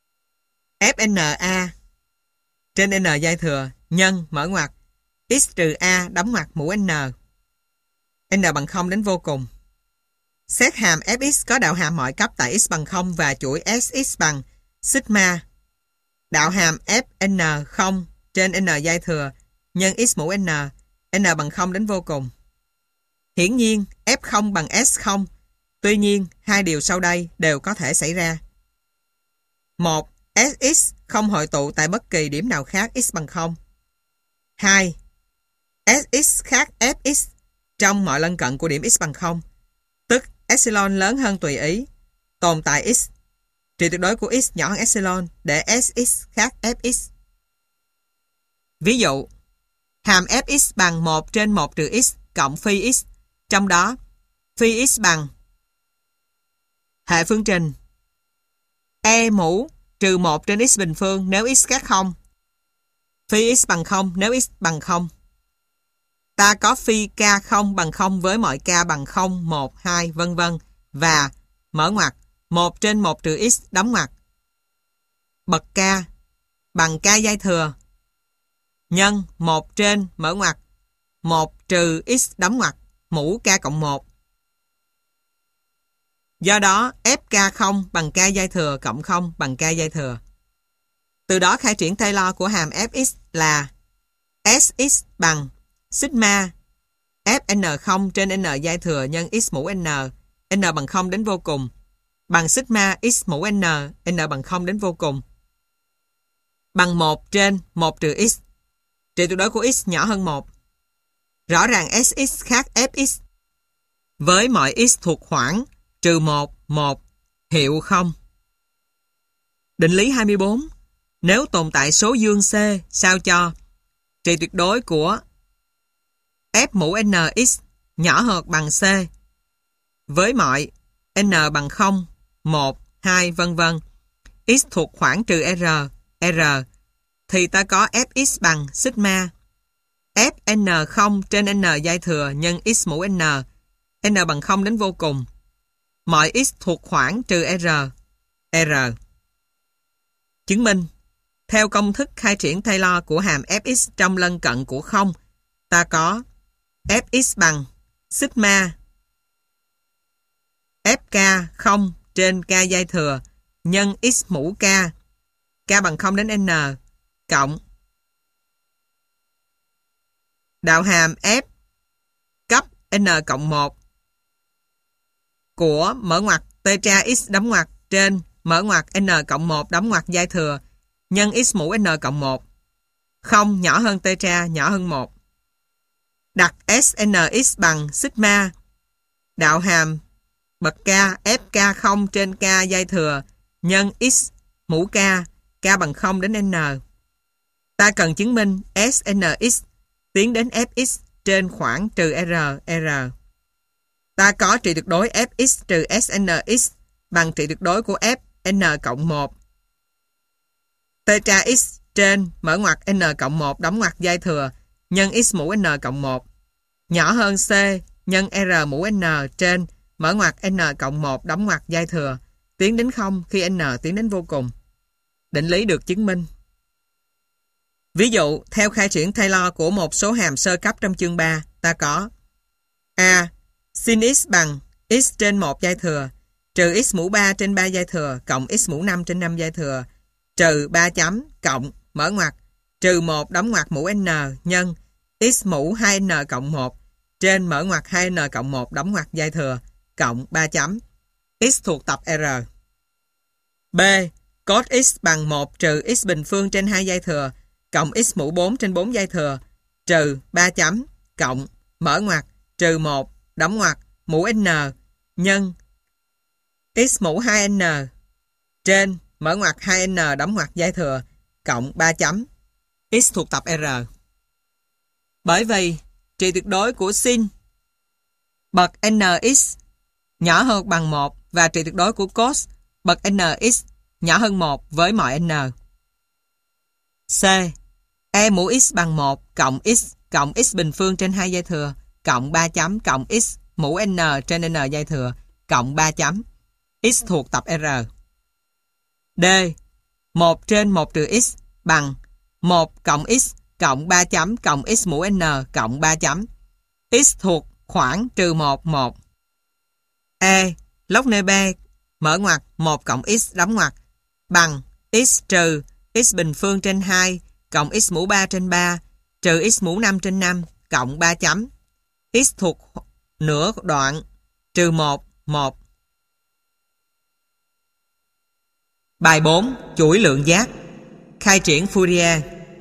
S1: Fna trên n giai thừa nhân mở ngoặc x trừ a đóng ngoặc mũ n. N bằng 0 đến vô cùng. Xét hàm Fx có đạo hàm mọi cấp tại x bằng 0 và chuỗi Sx bằng sigma đạo hàm Fn 0 trên n giai thừa nhân x mũ n. N bằng 0 đến vô cùng. Hiển nhiên F0 bằng S0. Tuy nhiên, hai điều sau đây đều có thể xảy ra. 1. Sx không hội tụ tại bất kỳ điểm nào khác x bằng 0. 2. Sx khác Fx trong mọi lân cận của điểm x bằng 0, tức epsilon lớn hơn tùy ý, tồn tại x. Trị tuyệt đối của x nhỏ hơn epsilon để Sx khác Fx. Ví dụ, hàm Fx bằng 1 trên 1 trừ x cộng phi x, trong đó phi x bằng hệ phương trình e mũ trừ 1 trên x bình phương nếu x khác 0, phi x bằng 0 nếu x bằng 0. Ta có phi k0 bằng 0 với mọi k bằng 0, 1, 2, vân vân và mở ngoặc 1 trên 1 trừ x đóng ngoặc bậc k bằng k giai thừa nhân 1 trên mở ngoặc 1 trừ x đóng ngoặc mũ k cộng 1. Do đó fk0 bằng k giai thừa cộng 0 bằng k giai thừa. Từ đó khai triển Taylor của hàm Fx là Sx bằng sigma Fn0 trên n giai thừa nhân x mũ n. N bằng 0 đến vô cùng bằng sigma x mũ n. N bằng 0 đến vô cùng bằng 1 trên 1 trừ x. Trị tuyệt đối của x nhỏ hơn 1. Rõ ràng Sx khác Fx với mọi x thuộc khoảng trừ 1, 1, hiệu 0. Định lý 24. Nếu tồn tại số dương C sao cho trị tuyệt đối của f mũ nx nhỏ hơn bằng C với mọi n bằng 0, 1, 2, vân vân, x thuộc khoảng trừ r, thì ta có Fx bằng sigma Fn0 trên n giai thừa nhân x mũ n. N bằng 0 đến vô cùng. Mọi x thuộc khoảng trừ r. Chứng minh. Theo công thức khai triển Taylor của hàm Fx trong lân cận của 0, ta có Fx bằng sigma Fk0 trên k giai thừa nhân x mũ k bằng 0 đến n cộng đạo hàm f cấp n cộng 1 của mở ngoặc t tra x đóng ngoặc trên mở ngoặc n cộng 1 đóng ngoặc giai thừa nhân x mũ n cộng 1. 0 nhỏ hơn t tra nhỏ hơn 1. Đặt snx bằng sigma đạo hàm bậc k fk0 trên k giai thừa nhân x mũ k bằng 0 đến n. Ta cần chứng minh snx tiến đến fx trên khoảng trừ r. Ta có trị tuyệt đối fx trừ snx bằng trị tuyệt đối của f n cộng 1 t tra x trên mở ngoặc n cộng 1 đóng ngoặc giai thừa nhân x mũ n cộng 1 nhỏ hơn c nhân r mũ n trên mở ngoặc n cộng 1 đóng ngoặc giai thừa tiến đến 0 khi n tiến đến vô cùng. Định lý được chứng minh. Ví dụ, theo khai triển Taylor của một số hàm sơ cấp trong chương 3, ta có a. Sin x bằng x trên 1 giai thừa trừ x mũ 3 trên 3 giai thừa cộng x mũ 5 trên 5 giai thừa trừ 3 chấm cộng mở ngoặc trừ 1 đóng ngoặc mũ n nhân x mũ 2n cộng 1 trên mở ngoặc 2n cộng 1 đóng ngoặc giai thừa cộng 3 chấm x thuộc tập R. B. Cos x bằng 1 trừ x bình phương trên 2 giai thừa cộng x mũ 4 trên 4 giai thừa trừ 3 chấm cộng mở ngoặc trừ 1 đóng ngoặc mũ n nhân x mũ 2n trên mở ngoặc 2n đóng ngoặc giai thừa cộng 3 chấm x thuộc tập R. Bởi vì trị tuyệt đối của sin bậc nx nhỏ hơn hoặc bằng 1 và trị tuyệt đối của cos bậc nx nhỏ hơn 1 với mọi n. C. E mũ x bằng 1 cộng x bình phương trên 2 dây thừa cộng 3 chấm cộng x mũ n trên n dây thừa cộng 3 chấm x thuộc tập R. D. 1 trên 1 trừ x bằng 1 cộng x cộng 3 chấm cộng x mũ n cộng 3 chấm x thuộc khoảng trừ 1 1. E. Log nê B mở ngoặc 1 cộng x đóng ngoặc bằng x trừ x bình phương trên 2 cộng x mũ 3 trên 3 trừ x mũ 5 trên 5 cộng 3 chấm x thuộc nửa đoạn trừ 1 1. Bài 4. Chuỗi lượng giác. Khai triển Fourier.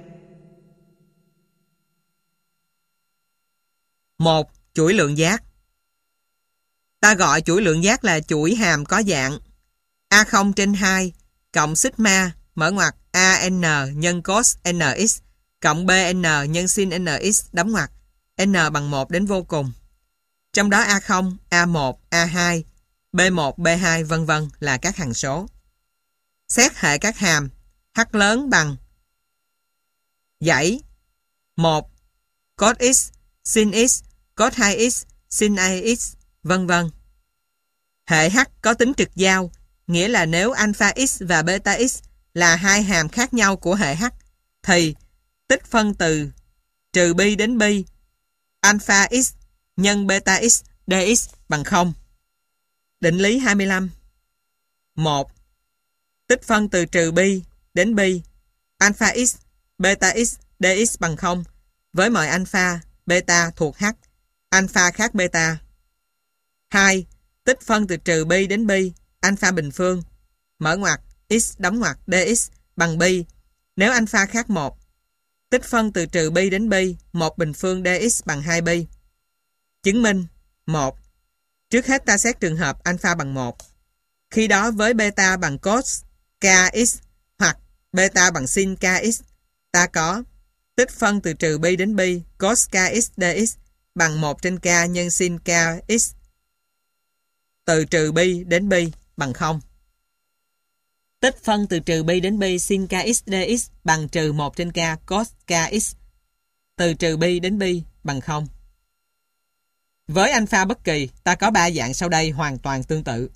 S1: 1. Chuỗi lượng giác. Ta gọi chuỗi lượng giác là chuỗi hàm có dạng A0 trên 2 cộng sigma mở ngoặc AN nhân cos NX cộng BN nhân sin NX đóng ngoặc N bằng 1 đến vô cùng. Trong đó A0, A1, A2, B1, B2 vân vân là các hằng số. Xét hệ các hàm H lớn bằng dãy 1 cos x, sin x, cos 2x, sin 2x vân vân. Hệ H có tính trực giao, nghĩa là nếu alpha x và beta x là hai hàm khác nhau của hệ H thì tích phân từ trừ pi đến pi alpha x nhân beta x dx bằng 0. Định lý 25. 1. Tích phân từ trừ pi đến pi alpha x beta x dx bằng 0 với mọi alpha beta thuộc H, alpha khác beta. 2. Tích phân từ trừ pi đến pi alpha bình phương mở ngoặc x đóng ngoặc dx bằng pi nếu alpha khác 1. Tích phân từ trừ pi đến pi 1 bình phương dx bằng 2 pi. Chứng minh 1. Trước hết ta xét trường hợp alpha bằng 1. Khi đó với beta bằng cos kx hoặc beta bằng sin kx, ta có tích phân từ trừ pi đến pi cos kx dx bằng 1 trên k nhân sin kx từ trừ pi đến pi bằng 0. Tích phân từ trừ pi đến pi sin kx dx bằng trừ 1 trên k cos kx từ trừ pi đến pi bằng 0. Với alpha bất kỳ, ta có 3 dạng sau đây hoàn toàn tương tự.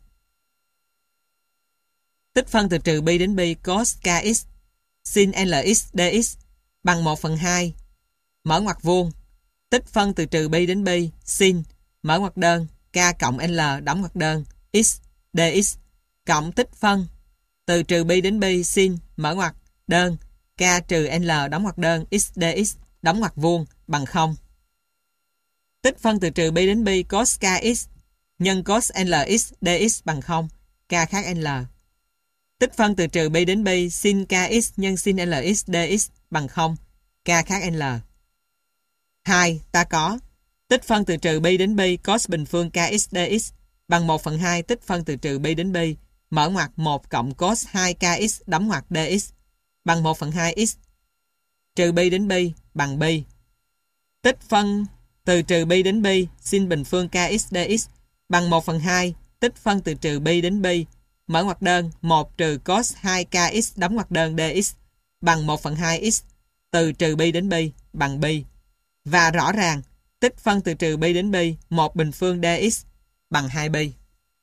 S1: Tích phân từ trừ pi đến pi cos kx sin lx dx bằng 1/2 mở ngoặc vuông. Tích phân từ trừ pi đến pi sin mở ngoặc đơn k cộng l đóng ngoặc đơn x dx cộng tích phân từ trừ pi đến pi sin mở ngoặc đơn k trừ l đóng ngoặc đơn x dx đóng ngoặc vuông bằng 0. Tích phân từ trừ pi đến pi cos kx nhân cos lx dx bằng 0, k khác l. Tích phân từ trừ pi đến pi sin kx nhân sin lx dx bằng 0, k khác l. 2. Ta có tích phân từ trừ pi đến pi cos bình phương kx dx bằng 1/2 tích phân từ trừ pi đến pi mở ngoặc 1 cộng cos 2 kx đóng ngoặc dx bằng 1/2 x trừ pi đến pi bằng pi. Tích phân từ trừ pi đến pi sin bình phương kx dx bằng 1/2 tích phân từ trừ pi đến pi mở ngoặc đơn 1 trừ cos 2 kx đóng ngoặc đơn dx bằng 1/2 x từ trừ pi đến pi bằng pi. Và rõ ràng tích phân từ trừ pi đến pi 1 bình phương dx bằng 2 pi.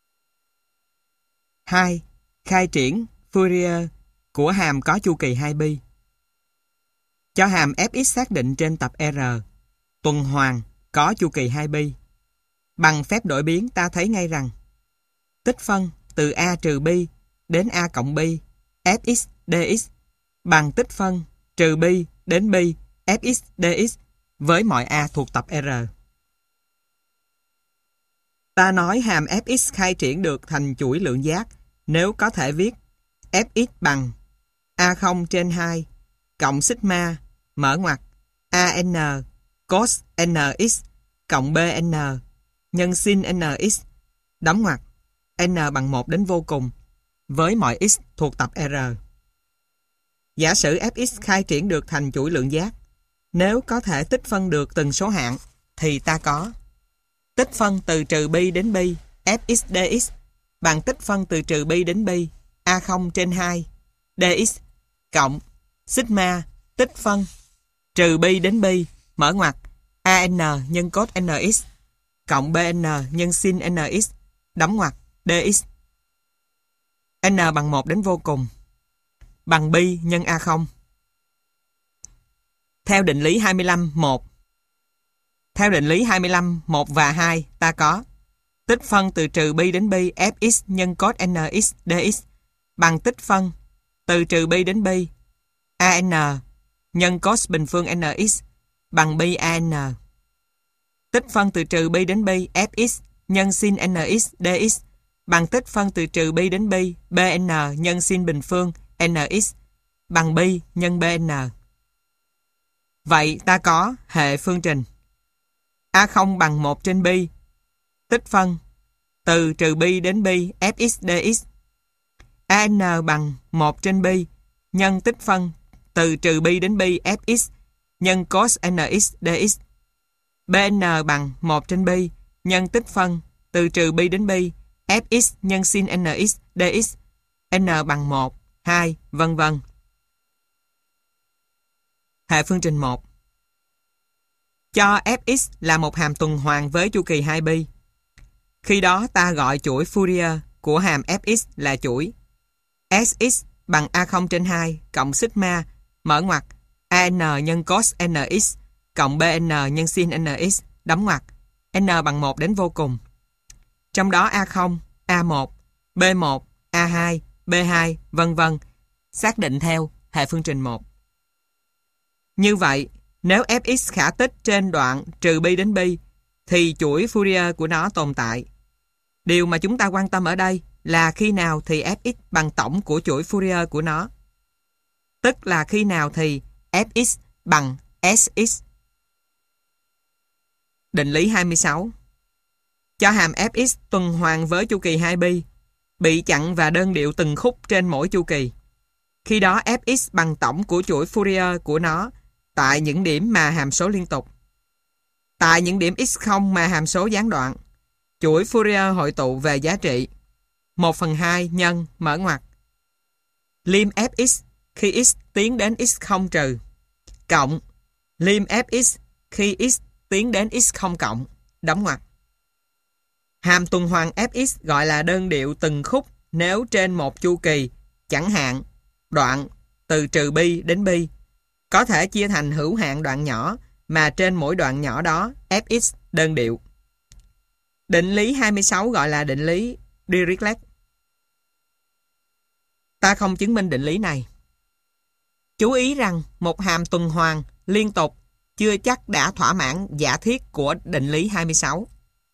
S1: 2. Khai triển Fourier của hàm có chu kỳ 2 pi. Cho hàm fx xác định trên tập R, tuần hoàn có chu kỳ 2 pi. Bằng phép đổi biến ta thấy ngay rằng tích phân từ a trừ pi đến a cộng pi fx dx bằng tích phân trừ pi đến pi fx dx với mọi a thuộc tập R. Ta nói hàm fx khai triển được thành chuỗi lượng giác nếu có thể viết fx bằng a0 trên 2 cộng sigma mở ngoặc an cos nx cộng bn nhân sin nx đóng ngoặc n bằng 1 đến vô cùng với mọi x thuộc tập R. Giả sử fx khai triển được thành chuỗi lượng giác. Nếu có thể tích phân được từng số hạng, thì ta có tích phân từ trừ pi đến pi fx dx bằng tích phân từ trừ pi đến pi a0 trên 2 dx cộng sigma tích phân trừ pi đến pi mở ngoặc an nhân cos nx cộng bn nhân sin nx đóng ngoặc dx n bằng 1 đến vô cùng bằng pi nhân a0. Theo định lý 25 1. Theo định lý 25 1 và 2 ta có tích phân từ trừ pi đến pi fx nhân cos nx dx bằng tích phân từ trừ pi đến pi an nhân cos bình phương nx bằng pi an. Tích phân từ trừ pi đến pi fx nhân sin nx dx bằng tích phân từ trừ pi đến pi bn nhân sin bình phương nx bằng pi nhân bn. Vậy ta có hệ phương trình a0 bằng 1 trên pi tích phân từ trừ pi đến pi fx dx an bằng 1 trên pi nhân tích phân từ trừ pi đến pi fx nhân cos nx dx bn bằng 1 trên pi nhân tích phân từ trừ pi đến pi fx nhân sin nx dx n bằng 1, 2, vân vân. Hệ phương trình 1. Cho fx là một hàm tuần hoàn với chu kỳ 2 pi. Khi đó ta gọi chuỗi Fourier của hàm fx là chuỗi sx bằng a0 trên 2 cộng sigma mở ngoặc an nhân cos nx cộng bn nhân sin nx đóng ngoặc n bằng 1 đến vô cùng. Trong đó a0, a1, b1, a2, b2, vân vân xác định theo hệ phương trình 1. Như vậy, nếu fx khả tích trên đoạn trừ pi đến pi, thì chuỗi Fourier của nó tồn tại. Điều mà chúng ta quan tâm ở đây là khi nào thì fx bằng tổng của chuỗi Fourier của nó. Tức là khi nào thì fx bằng sx. Định lý 26. Cho hàm fx tuần hoàn với chu kỳ 2 pi, bị chặn và đơn điệu từng khúc trên mỗi chu kỳ. Khi đó fx bằng tổng của chuỗi Fourier của nó tại những điểm mà hàm số liên tục. Tại những điểm x0 mà hàm số gián đoạn, chuỗi Fourier hội tụ về giá trị 1/2 nhân mở ngoặc lim fx khi x tiến đến x0 trừ cộng lim fx khi x tiến đến x0 cộng đóng ngoặc. Hàm tuần hoàn fx gọi là đơn điệu từng khúc nếu trên một chu kỳ, chẳng hạn đoạn từ trừ pi đến pi, có thể chia thành hữu hạn đoạn nhỏ mà trên mỗi đoạn nhỏ đó fx đơn điệu. Định lý 26 gọi là định lý Dirichlet. Ta không chứng minh định lý này. Chú ý rằng một hàm tuần hoàn liên tục chưa chắc đã thỏa mãn giả thiết của định lý 26.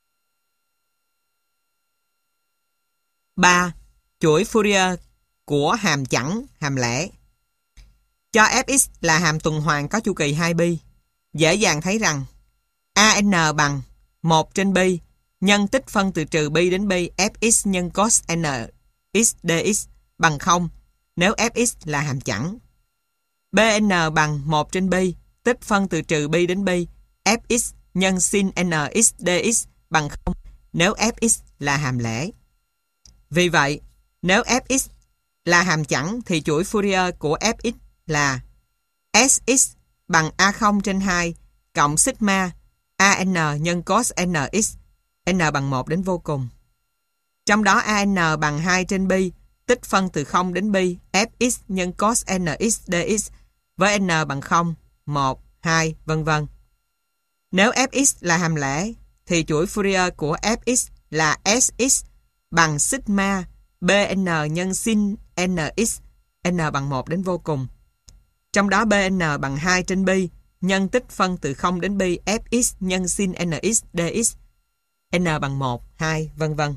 S1: 3. Chuỗi Fourier của hàm chẵn, hàm lẻ. Cho fx là hàm tuần hoàn có chu kỳ 2 pi, dễ dàng thấy rằng an bằng 1 trên pi nhân tích phân từ trừ pi đến pi fx nhân cos nx dx bằng 0 nếu fx là hàm chẵn. Bn bằng 1 trên pi tích phân từ trừ pi đến pi fx nhân sin nx dx bằng 0 nếu fx là hàm lẻ. Vì vậy, nếu fx là hàm chẵn thì chuỗi Fourier của fx là sx bằng a0 trên 2 cộng sigma an nhân cos nx, n bằng 1 đến vô cùng. Trong đó an bằng 2 trên pi tích phân từ 0 đến pi fx nhân cos nx dx với n bằng 0, 1, 2, vân vân. Nếu fx là hàm lẻ thì chuỗi Fourier của fx là sx bằng sigma bn nhân sin nx, n bằng 1 đến vô cùng. Trong đó bn bằng 2 trên pi nhân tích phân từ 0 đến pi fx nhân sin nx dx, n bằng 1, 2, vân vân.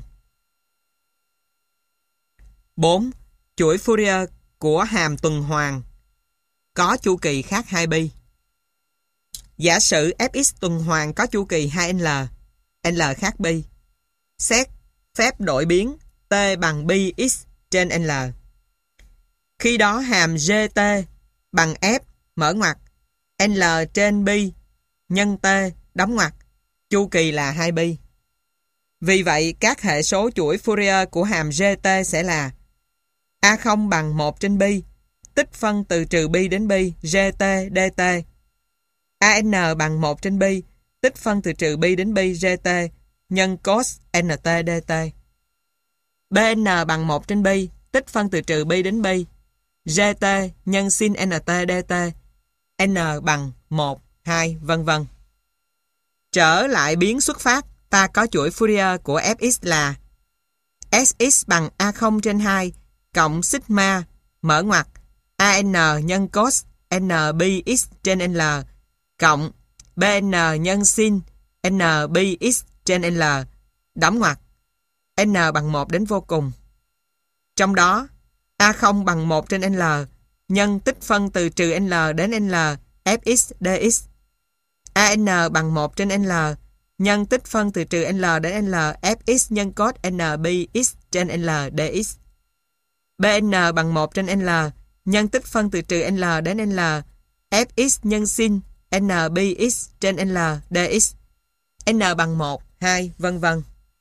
S1: 4. Chuỗi Fourier của hàm tuần hoàn có chu kỳ khác 2 pi. Giả sử fx tuần hoàn có chu kỳ 2l, l khác pi. Xét phép đổi biến t bằng pi x trên l. Khi đó hàm gt bằng F mở ngoặc L trên pi nhân T đóng ngoặc. Chu kỳ là 2 pi. Vì vậy, các hệ số chuỗi Fourier của hàm GT sẽ là A0 bằng 1 trên pi, tích phân từ trừ pi đến pi, GT dt. AN bằng 1 trên pi, tích phân từ trừ pi đến pi, GT, nhân cos NT dt. BN bằng 1 trên pi, tích phân từ trừ pi đến pi, GT, nhân sin NT dt. N bằng 1, 2, vân vân. Trở lại biến xuất phát, ta có chuỗi Fourier của Fx là Sx bằng A0 trên 2 cộng sigma mở ngoặc AN nhân cos NBx trên L cộng BN nhân sin NBx trên L đóng ngoặc N bằng 1 đến vô cùng. Trong đó, A0 bằng 1 trên L nhân tích phân từ trừ L đến L Fx dx. AN bằng 1 trên L nhân tích phân từ trừ L đến L Fx nhân cos NBx trên L dx. BN bằng 1 trên L nhân tích phân từ trừ L đến L Fx nhân sin NBx trên L dx. N bằng 1, 2, vân vân.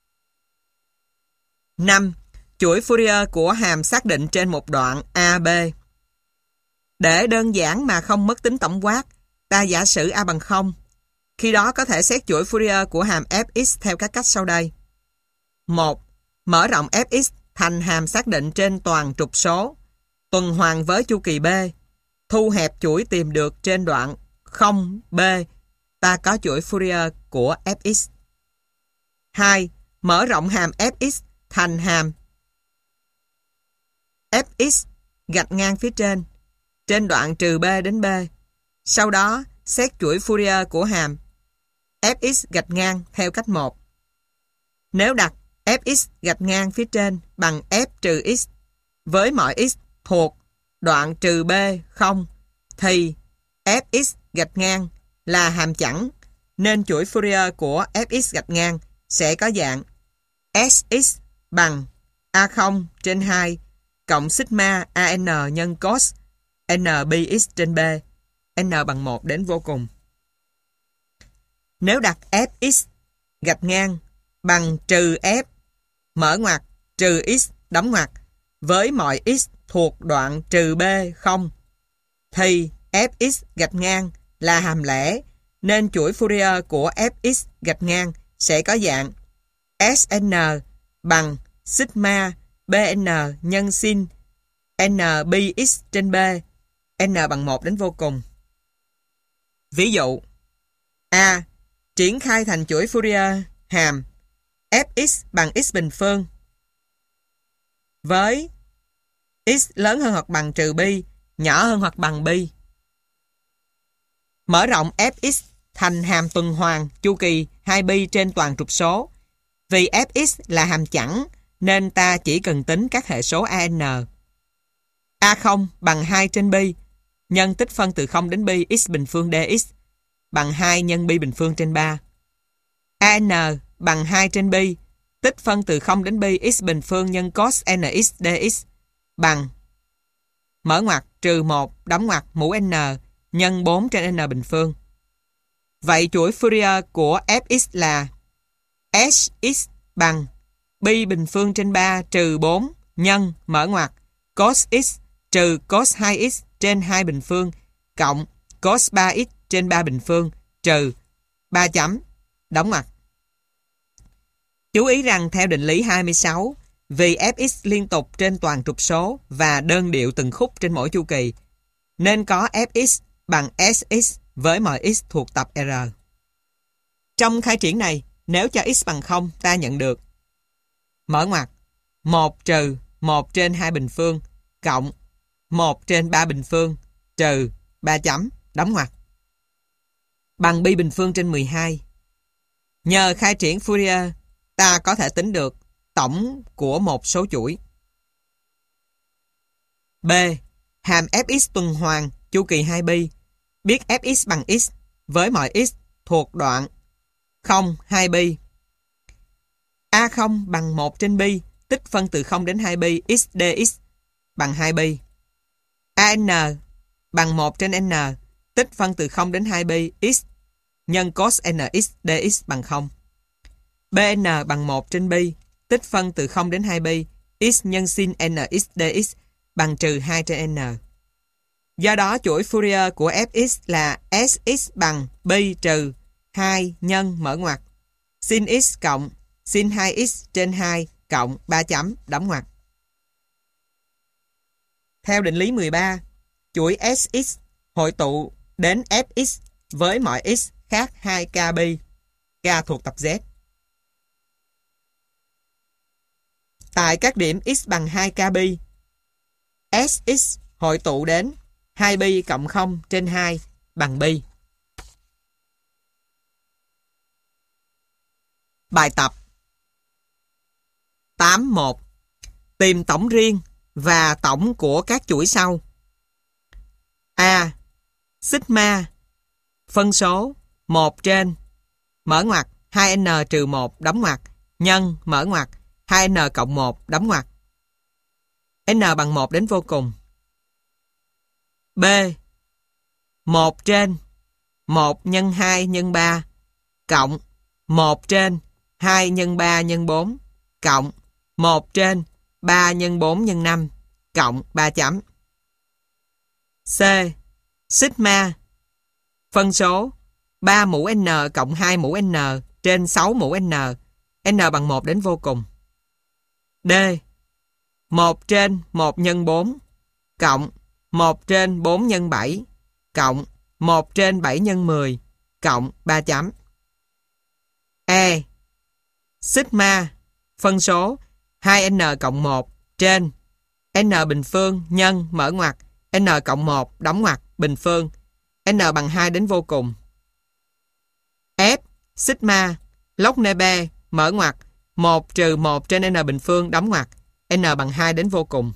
S1: 5. Chuỗi Fourier của hàm xác định trên một đoạn AB. Để đơn giản mà không mất tính tổng quát, ta giả sử A bằng 0. Khi đó có thể xét chuỗi Fourier của hàm Fx theo các cách sau đây. 1. Mở rộng Fx thành hàm xác định trên toàn trục số, tuần hoàn với chu kỳ B. Thu hẹp chuỗi tìm được trên đoạn 0B, ta có chuỗi Fourier của Fx. 2. Mở rộng hàm Fx thành hàm Fx gạch ngang phía trên đoạn trừ B đến B. Sau đó, xét chuỗi Fourier của hàm Fx gạch ngang theo cách 1. Nếu đặt Fx gạch ngang phía trên bằng F trừ x với mọi x thuộc đoạn trừ B 0 thì Fx gạch ngang là hàm chẵn, nên chuỗi Fourier của Fx gạch ngang sẽ có dạng Sx bằng A0 trên 2 cộng sigma AN nhân cos NBx trên B, N bằng 1 đến vô cùng. Nếu đặt Fx gạch ngang bằng trừ F mở ngoặc trừ x đóng ngoặc với mọi x thuộc đoạn trừ B 0 thì Fx gạch ngang là hàm lẻ, nên chuỗi Fourier của Fx gạch ngang sẽ có dạng Sn bằng sigma Bn nhân sin Nbx trên B, N bằng 1 đến vô cùng. Ví dụ A. Triển khai thành chuỗi Fourier hàm Fx bằng x bình phương với x lớn hơn hoặc bằng trừ pi, nhỏ hơn hoặc bằng pi. Mở rộng Fx thành hàm tuần hoàn chu kỳ 2 pi trên toàn trục số. Vì Fx là hàm chẵn nên ta chỉ cần tính các hệ số AN. A0 bằng 2 trên pi nhân tích phân từ 0 đến pi x bình phương dx bằng 2 nhân pi bình phương trên 3. AN bằng 2 trên pi tích phân từ 0 đến pi x bình phương nhân cos nx dx bằng mở ngoặc trừ 1 đóng ngoặc mũ n nhân 4 trên n bình phương. Vậy chuỗi Fourier của Fx là Sx bằng pi bình phương trên 3 trừ 4 nhân mở ngoặc cos x trừ cos 2x trên 2 bình phương cộng cos 3x trên 3 bình phương trừ 3 chấm đóng ngoặc. Chú ý rằng theo định lý 26, vì Fx liên tục trên toàn trục số và đơn điệu từng khúc trên mỗi chu kỳ, nên có Fx bằng Sx với mọi x thuộc tập R. Trong khai triển này, nếu cho x bằng 0, ta nhận được mở ngoặc 1 trừ 1 trên 2 bình phương cộng 1 trên 3 bình phương trừ 3 chấm đóng ngoặc bằng pi bình phương trên 12. Nhờ khai triển Fourier, ta có thể tính được tổng của một số chuỗi. B. Hàm Fx tuần hoàn chu kỳ 2 pi, biết Fx bằng x với mọi x thuộc đoạn 0, 2 pi. A0 bằng 1 trên pi, tích phân từ 0 đến 2 pi x dx bằng 2 pi. AN bằng 1 trên n, tích phân từ 0 đến 2pi x nhân cos nx dx bằng 0. Bn bằng 1 trên pi, tích phân từ 0 đến 2pi x nhân sin nx dx bằng trừ 2 trên n. Do đó chuỗi Fourier của fx là sx bằng pi trừ 2 nhân mở ngoặc sin x cộng sin 2x trên 2 cộng 3 chấm đóng ngoặc. Theo định lý 13, chuỗi sx hội tụ đến fx với mọi x khác 2k pi, k thuộc tập Z. Tại các điểm x bằng 2k pi, sx hội tụ đến 2 pi cộng 0 trên 2 bằng pi. Bài tập 8.1. Tìm tổng riêng và tổng của các chuỗi sau. A. Sigma phân số 1 trên mở ngoặc 2n trừ 1 đóng ngoặc nhân mở ngoặc 2n cộng 1 đóng ngoặc. N bằng 1 đến vô cùng. B. 1 trên 1 nhân 2 nhân 3 cộng 1 trên 2 nhân 3 nhân 4 cộng 1 trên 3 nhân 4 nhân 5 cộng 3 chấm. C. Sigma phân số 3 mũ n cộng 2 mũ n trên 6 mũ n. N bằng 1 đến vô cùng. D. 1 trên 1 nhân 4 cộng 1 trên 4 nhân 7 cộng 1 trên 7 nhân 10 cộng 3 chấm. E. Sigma phân số 2n cộng 1 trên n bình phương nhân mở ngoặc n cộng 1 đóng ngoặc bình phương. N bằng 2 đến vô cùng. F. Sigma log n b mở ngoặc 1 trừ 1 trên n bình phương đóng ngoặc n bằng 2 đến vô cùng.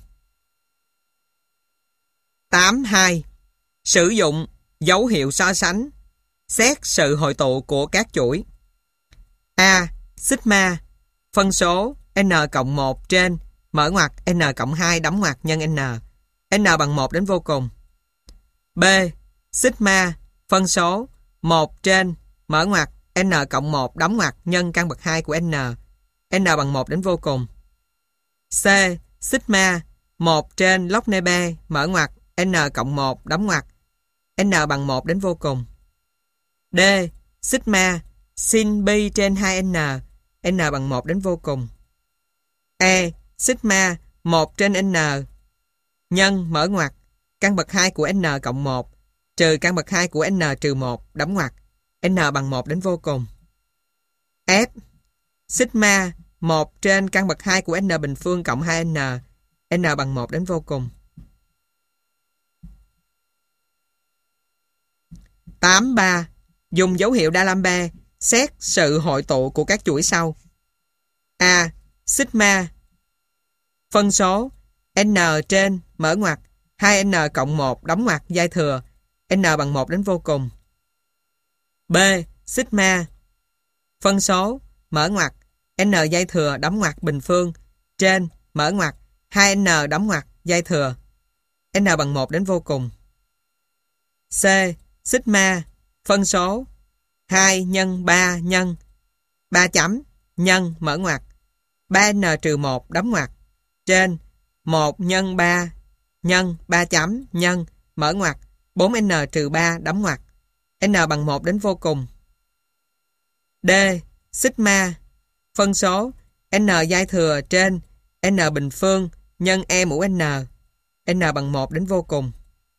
S1: 8.2. Sử dụng dấu hiệu so sánh xét sự hội tụ của các chuỗi. A. Sigma phân số n cộng 1 trên mở ngoặc n cộng 2 đóng ngoặc nhân n. N bằng 1 đến vô cùng. B. Sigma phân số 1 trên mở ngoặc n cộng 1 đóng ngoặc nhân căn bậc 2 của n. N bằng 1 đến vô cùng. C. Sigma 1 trên log n b mở ngoặc n cộng 1 đóng ngoặc n bằng 1 đến vô cùng. D. Sigma sin pi trên 2n. N bằng 1 đến vô cùng. E. Sigma 1 trên n nhân mở ngoặc căn bậc 2 của n cộng 1 trừ căn bậc 2 của n trừ 1 đóng ngoặc n bằng 1 đến vô cùng. F. Sigma 1 trên căn bậc 2 của n bình phương cộng 2n. N bằng 1 đến vô cùng. 8.3. Dùng dấu hiệu D'Alembert xét sự hội tụ của các chuỗi sau. A. Sigma phân số n trên mở ngoặc 2n cộng 1 đóng ngoặc giai thừa. N bằng 1 đến vô cùng. B. Sigma phân số mở ngoặc n giai thừa đóng ngoặc bình phương trên mở ngoặc 2n đóng ngoặc giai thừa. N bằng 1 đến vô cùng. C. Sigma phân số 2 nhân 3 nhân 3 chấm nhân mở ngoặc 3n trừ 1 đóng ngoặc trên 1 nhân 3 nhân 3 chấm nhân mở ngoặc 4n trừ 3 đóng ngoặc. N bằng 1 đến vô cùng. D. Sigma phân số n giai thừa trên n bình phương nhân e mũ n. N bằng 1 đến vô cùng.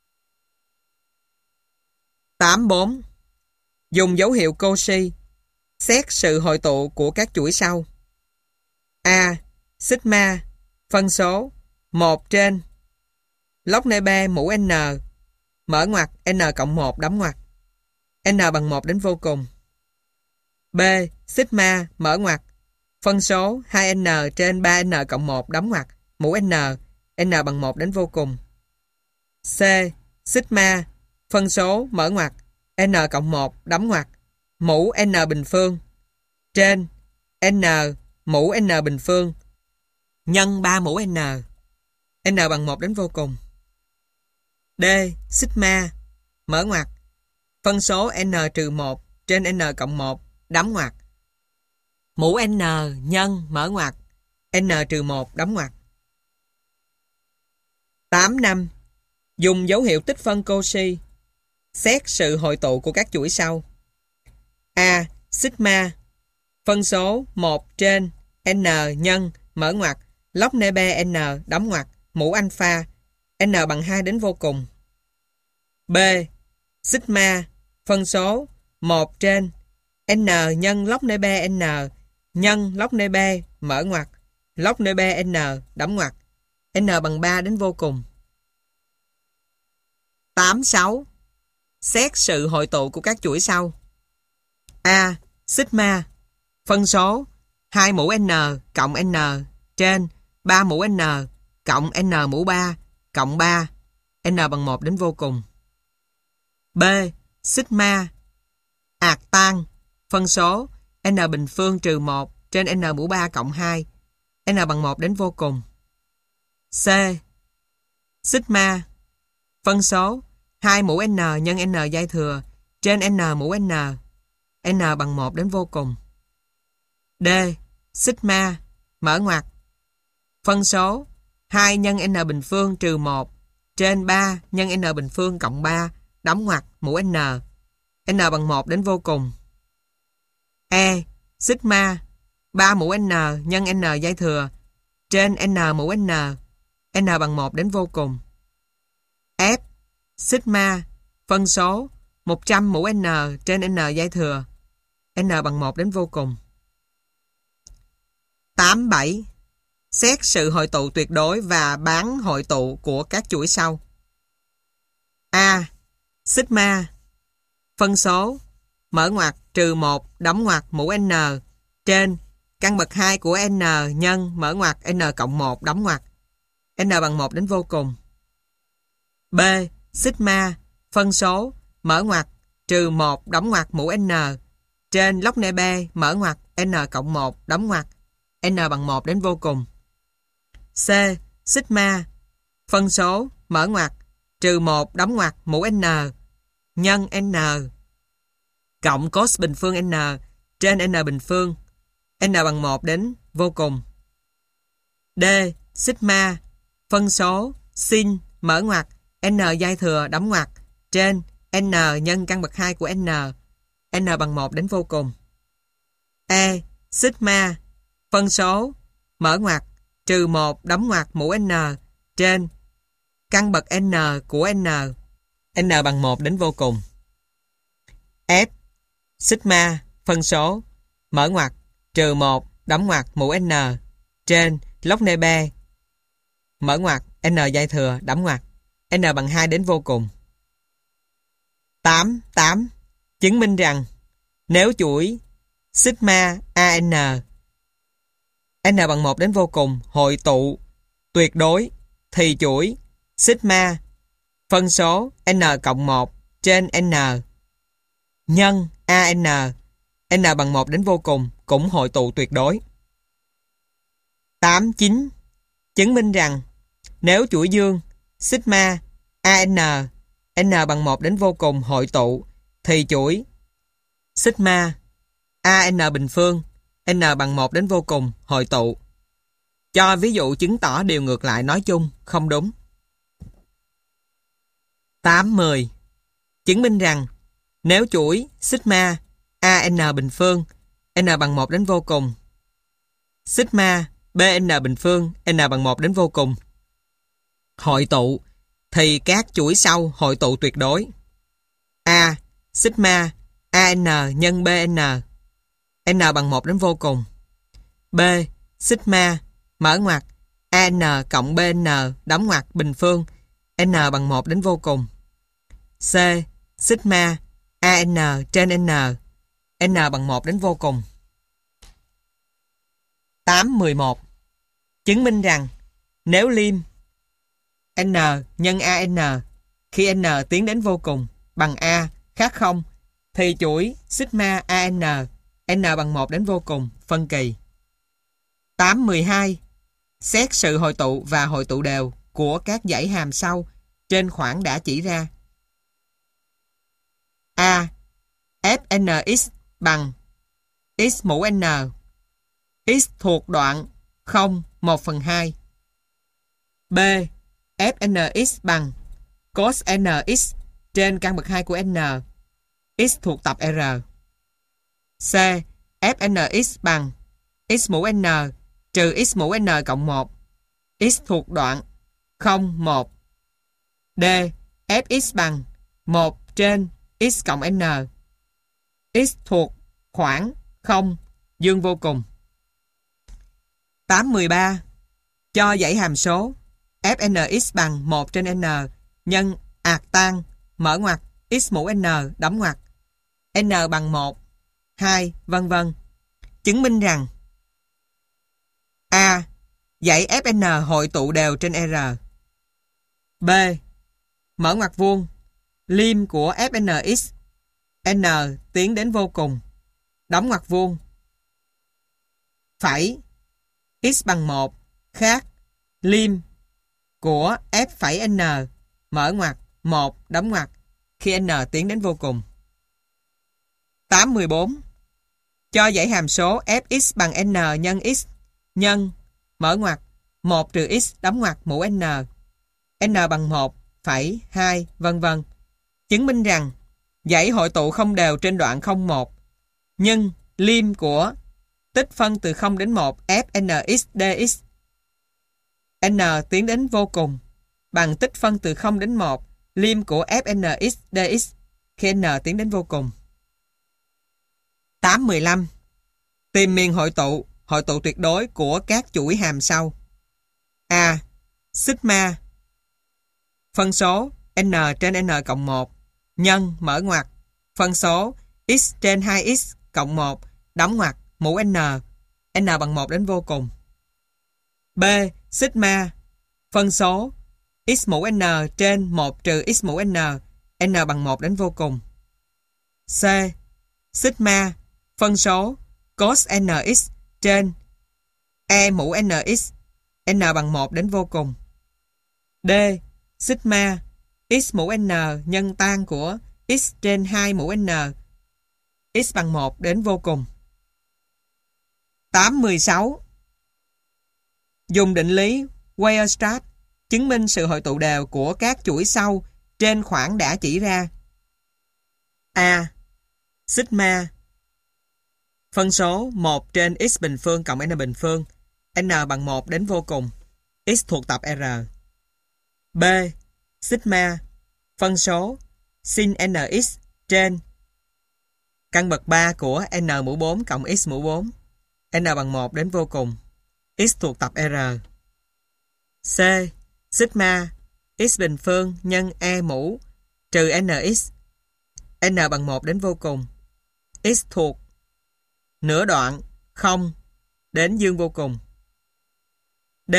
S1: 8.4. Dùng dấu hiệu Cauchy xét sự hội tụ của các chuỗi sau. A. Sigma phân số 1 trên log n b mũ n mở ngoặc n cộng 1 đóng ngoặc n bằng 1 đến vô cùng. B. Sigma mở ngoặc phân số 2n trên 3n cộng 1 đóng ngoặc mũ n. N bằng 1 đến vô cùng. C. Sigma phân số mở ngoặc n cộng 1 đóng ngoặc mũ n bình phương trên n mũ n bình phương nhân 3 mũ n. N bằng 1 đến vô cùng. D. Sigma mở ngoặc phân số n-1 trên n cộng 1 đóng ngoặc mũ n nhân mở ngoặc n-1 đóng ngoặc. 8.5. Dùng dấu hiệu tích phân Cauchy xét sự hội tụ của các chuỗi sau. A. Sigma phân số 1 trên n nhân mở ngoặc log n b n đóng ngoặc mũ alpha n bằng 2 đến vô cùng. B. Sigma phân số 1 trên n nhân log n b n nhân log n b mở ngoặc log n b n đóng ngoặc n bằng 3 đến vô cùng. 8.6. Xét sự hội tụ của các chuỗi sau. A. Sigma phân số 2 mũ n cộng n trên 3 mũ n cộng n mũ 3 cộng 3 n bằng 1 đến vô cùng. B. Sigma ạt tan phân số n bình phương trừ 1 trên n mũ 3 cộng 2 n bằng 1 đến vô cùng. C. Sigma phân số 2 mũ n nhân n giai thừa trên n mũ n bằng 1 đến vô cùng. D. Sigma mở ngoặc phân số 2 nhân n bình phương trừ 1 trên 3 nhân n bình phương cộng 3 đóng ngoặc mũ n bằng 1 đến vô cùng. E. Sigma 3 mũ n nhân n giai thừa trên n mũ n bằng 1 đến vô cùng. F. Sigma phân số 100 mũ n trên n giai thừa n bằng 1 đến vô cùng. 8.7. Xét sự hội tụ tuyệt đối và bán hội tụ của các chuỗi sau. A. Sigma phân số mở ngoặc trừ 1 đóng ngoặc mũ n trên căn bậc 2 của n nhân mở ngoặc n cộng 1 đóng ngoặc n bằng 1 đến vô cùng. B. Sigma phân số mở ngoặc trừ 1 đóng ngoặc mũ n trên log n b mở ngoặc n cộng 1 đóng ngoặc n bằng 1 đến vô cùng. C. Sigma phân số mở ngoặc trừ 1 đóng ngoặc mũ n nhân n cộng cos bình phương n trên n bình phương n bằng 1 đến vô cùng. D. Sigma phân số sin mở ngoặc n giai thừa đóng ngoặc trên n nhân căn bậc 2 của n bằng 1 đến vô cùng. E. Sigma phân số mở ngoặc trừ 1 đóng ngoặc mũ n trên căn bậc n của n bằng 1 đến vô cùng. F. Sigma phân số mở ngoặc trừ 1 đóng ngoặc mũ n trên log n b mở ngoặc n giai thừa đóng ngoặc n bằng 2 đến vô cùng. 8. Chứng minh rằng nếu chuỗi sigma an n bằng 1 đến vô cùng hội tụ tuyệt đối thì chuỗi sigma phân số n cộng 1 trên n nhân an n bằng 1 đến vô cùng cũng hội tụ tuyệt đối. 8.9. Chứng minh rằng nếu chuỗi dương sigma an n bằng 1 đến vô cùng hội tụ thì chuỗi sigma an bình phương n bằng 1 đến vô cùng hội tụ. Cho ví dụ chứng tỏ điều ngược lại nói chung không đúng. 8.10. Chứng minh rằng nếu chuỗi sigma an bình phương n bằng 1 đến vô cùng, sigma bn bình phương n bằng 1 đến vô cùng hội tụ thì các chuỗi sau hội tụ tuyệt đối. A. Sigma an nhân bn n bằng 1 đến vô cùng. B. Sigma mở ngoặc an cộng bn đóng ngoặc bình phương n bằng 1 đến vô cùng. C. Sigma an trên n bằng 1 đến vô cùng. 8.11. Chứng minh rằng nếu lim n nhân an khi n tiến đến vô cùng bằng a khác 0 thì chuỗi sigma an n bằng 1 đến vô cùng phân kỳ. 8.12. Xét sự hội tụ và hội tụ đều của các dãy hàm sau trên khoảng đã chỉ ra. A. Fnx bằng x mũ n. X thuộc đoạn 0, 1/2. B. Fnx bằng cos nx trên căn bậc 2 của n. X thuộc tập R. C. Fnx bằng x mũ n trừ x mũ n cộng 1. X thuộc đoạn 0, 1. D. Fx bằng 1 trên x cộng n. X thuộc khoảng 0, dương vô cùng. 8.13. Cho dãy hàm số Fnx bằng 1 trên n nhân ạt tan mở ngoặc x mũ n đóng ngoặc n bằng 1, 2, vân vân. Chứng minh rằng A. Dãy Fn hội tụ đều trên R. B. Mở ngoặc vuông, lim của Fnx n tiến đến vô cùng, đóng ngoặc vuông, phẩy x bằng 1 khác lim của f phẩy n mở ngoặc 1 đóng ngoặc khi n tiến đến vô cùng. 8.14. Cho dãy hàm số fx bằng n nhân x nhân mở ngoặc 1 trừ x đóng ngoặc mũ n bằng 1 phẩy 2 vân vân. Chứng minh rằng dãy hội tụ không đều trên đoạn 0,1 nhưng lim của tích phân từ 0 đến 1 fnx dx n tiến đến vô cùng bằng tích phân từ 0 đến 1 lim của fnx dx khi n tiến đến vô cùng. 8.15. Tìm miền hội tụ tuyệt đối của các chuỗi hàm sau. A. Sigma phân số n trên n cộng 1 nhân mở ngoặc phân số x trên 2x cộng 1 đóng ngoặc mũ n bằng 1 đến vô cùng. B. Sigma phân số x mũ n trên 1 trừ x mũ n bằng 1 đến vô cùng. C. Sigma phân số cos nx trên e mũ nx n bằng 1 đến vô cùng. D. Sigma x mũ n nhân tan của x trên 2 mũ n x bằng 1 đến vô cùng. 8.16. Dùng định lý Weierstrass chứng minh sự hội tụ đều của các chuỗi sau trên khoảng đã chỉ ra. A. Sigma phân số 1 trên x bình phương cộng n bình phương n bằng 1 đến vô cùng x thuộc tập R. B. Sigma phân số sin nx trên căn bậc 3 của n mũ 4 cộng x mũ 4 n bằng 1 đến vô cùng x thuộc tập R. C. Sigma x bình phương nhân e mũ trừ nx n bằng 1 đến vô cùng x thuộc nửa đoạn 0 đến dương vô cùng. D.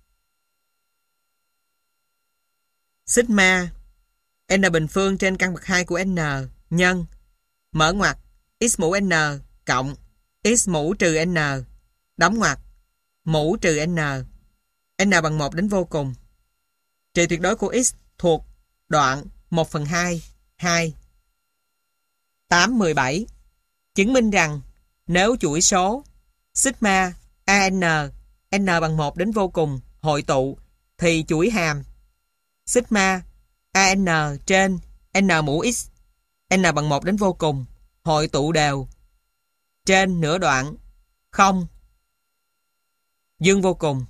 S1: Sigma n bình phương trên căn bậc 2 của n nhân mở ngoặc x mũ n cộng x mũ trừ n đóng ngoặc mũ trừ n bằng 1 đến vô cùng. Trị tuyệt đối của x thuộc đoạn 1/2, 2. 8.17. Chứng minh rằng nếu chuỗi số sigma an n bằng 1 đến vô cùng hội tụ thì chuỗi hàm sigma an trên n mũ x n bằng 1 đến vô cùng hội tụ đều trên nửa đoạn 0 dương vô cùng.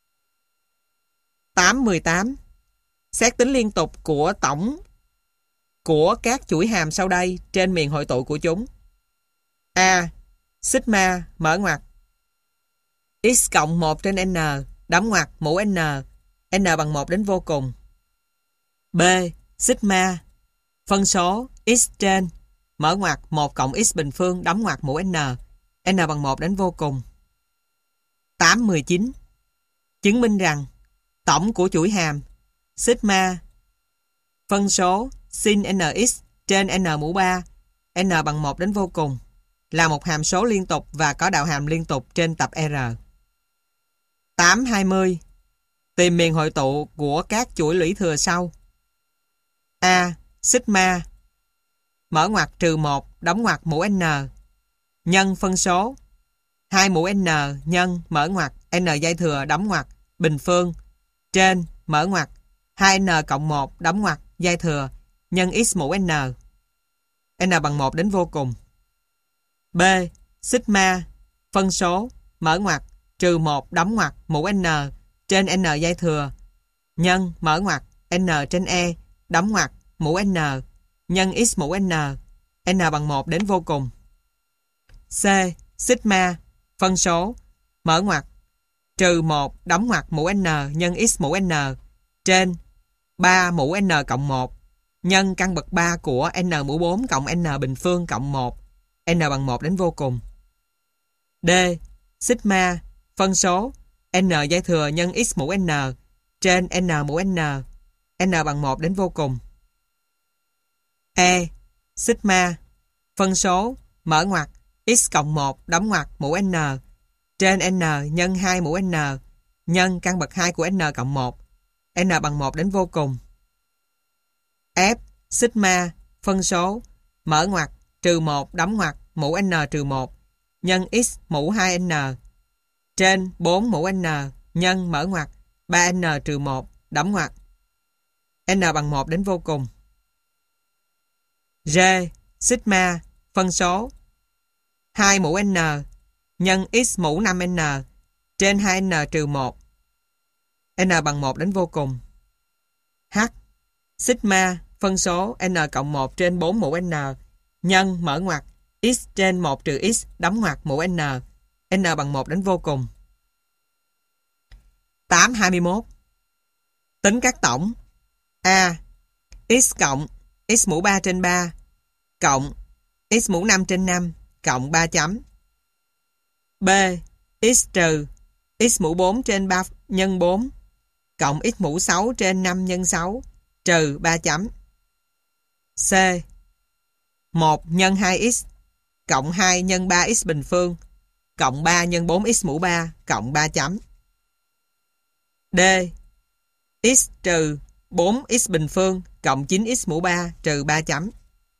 S1: 8.18. Xét tính liên tục của tổng của các chuỗi hàm sau đây trên miền hội tụ của chúng. A. Sigma mở ngoặc x cộng 1 trên n đóng ngoặc mũ n bằng 1 đến vô cùng. B. Sigma phân số x trên mở ngoặc 1 cộng x bình phương đóng ngoặc mũ n bằng 1 đến vô cùng. 8.19. Chứng minh rằng tổng của chuỗi hàm sigma phân số sin nx trên n mũ 3 n bằng 1 đến vô cùng là một hàm số liên tục và có đạo hàm liên tục trên tập R. 8.20. Tìm miền hội tụ của các chuỗi lũy thừa sau. A. Sigma mở ngoặc trừ 1 đóng ngoặc mũ n nhân phân số 2 mũ n nhân mở ngoặc n dây thừa đóng ngoặc bình phương trên mở ngoặc 2n cộng 1 đóng ngoặc dây thừa nhân x mũ n bằng 1 đến vô cùng. B. Sigma phân số mở ngoặc trừ 1 đóng ngoặc mũ n trên n dây thừa nhân mở ngoặc n trên e đóng ngoặc mũ n nhân x mũ n bằng 1 đến vô cùng. C. Sigma phân số mở ngoặc trừ 1 đóng ngoặc mũ n nhân x mũ n trên 3 mũ n cộng 1 nhân căn bậc 3 của n mũ 4 cộng n bình phương cộng 1 n bằng 1 đến vô cùng. D. Sigma phân số n dây thừa nhân x mũ n trên n mũ n bằng 1 đến vô cùng. E. Sigma phân số mở ngoặc x cộng 1 đóng ngoặc mũ n trên n nhân 2 mũ n nhân căn bậc 2 của n cộng 1 n bằng 1 đến vô cùng. F. Sigma phân số mở ngoặc trừ 1 đóng ngoặc mũ n trừ 1 nhân x mũ 2n trên 4 mũ n nhân mở ngoặc 3n trừ 1 đóng ngoặc n bằng 1 đến vô cùng. G. Sigma phân số 2 mũ n nhân x mũ 5n trên 2n trừ 1 n bằng 1 đến vô cùng. H. Sigma phân số n cộng 1 trên 4 mũ n nhân mở ngoặc x trên 1 trừ x đóng ngoặc mũ n bằng 1 đến vô cùng. 8.21 tính các tổng. A. X cộng x mũ 3 trên 3 cộng x mũ 5 trên 5 cộng 3 chấm. B. X trừ x mũ 4 trên 3 nhân 4 cộng x mũ 6 trên 5 nhân 6 trừ 3 chấm. C. 1 nhân 2x cộng 2 nhân 3x bình phương cộng 3 nhân 4x mũ 3 cộng 3 chấm. D. X trừ 4x bình phương cộng 9x mũ 3 trừ 3 chấm.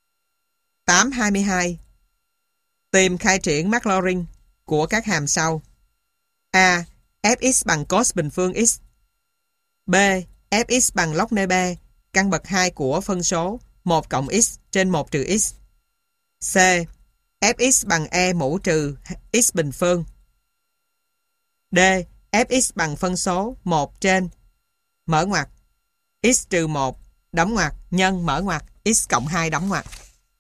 S1: 8.22 tìm khai triển Maclaurin của các hàm sau. A. Fx bằng cos bình phương x. B. Fx bằng log nê B căn bậc 2 của phân số 1 cộng x trên 1 trừ x. C. Fx bằng e mũ trừ x bình phương. D. Fx bằng phân số 1 trên mở ngoặc x trừ 1 đóng ngoặc nhân mở ngoặc x cộng 2 đóng ngoặc.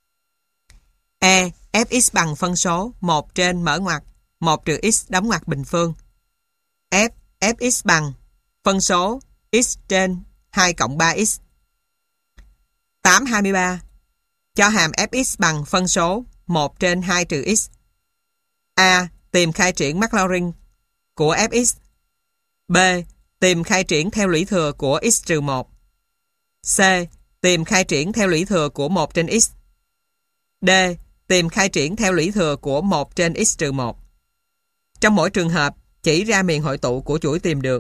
S1: E. Fx bằng phân số 1 trên mở ngoặc 1 trừ x đóng ngoặc bình phương. F. Fx bằng phân số x trên 2 cộng 3x. 8.23 cho hàm Fx bằng phân số 1 trên 2 trừ x. A. Tìm khai triển Maclaurin của Fx. B. Tìm khai triển theo lũy thừa của x trừ 1. C. Tìm khai triển theo lũy thừa của 1 trên x. D. Tìm khai triển theo lũy thừa của 1 trên x trừ 1. Trong mỗi trường hợp, chỉ ra miền hội tụ của chuỗi tìm được.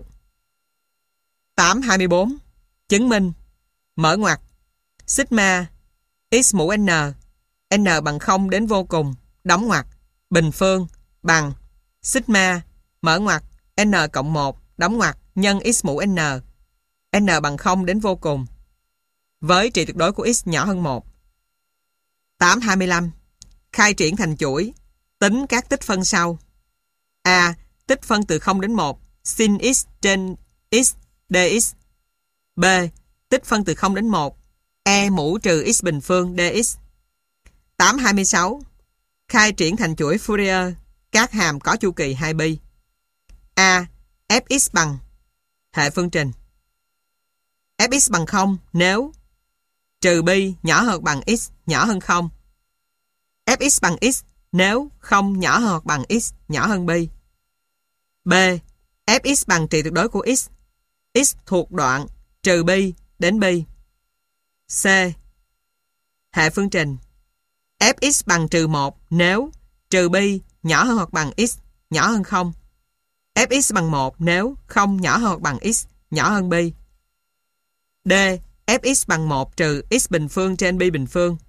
S1: 8.24 chứng minh mở ngoặc sigma x mũ n bằng 0 đến vô cùng đóng ngoặc bình phương bằng sigma mở ngoặc n cộng 1 đóng ngoặc nhân x mũ n bằng 0 đến vô cùng với trị tuyệt đối của x nhỏ hơn 1. 8.25 khai triển thành chuỗi tính các tích phân sau. A. Tích phân từ 0 đến 1 sin x trên x dx. B. Tích phân từ 0 đến 1 e mũ trừ x bình phương dx. 8.26 khai triển thành chuỗi Fourier các hàm có chu kỳ 2 pi. A. Fx bằng hệ phương trình Fx bằng 0 nếu trừ pi nhỏ hơn bằng x nhỏ hơn 0. Fx bằng x nếu 0 nhỏ hơn bằng x nhỏ hơn pi. B. Fx bằng trị tuyệt đối của x thuộc đoạn trừ pi đến pi. C. Hệ phương trình Fx bằng trừ 1 nếu trừ pi nhỏ hơn hoặc bằng x nhỏ hơn 0. Fx bằng 1 nếu 0 nhỏ hơn hoặc bằng x nhỏ hơn pi. D. Fx bằng 1 trừ x bình phương trên pi bình phương.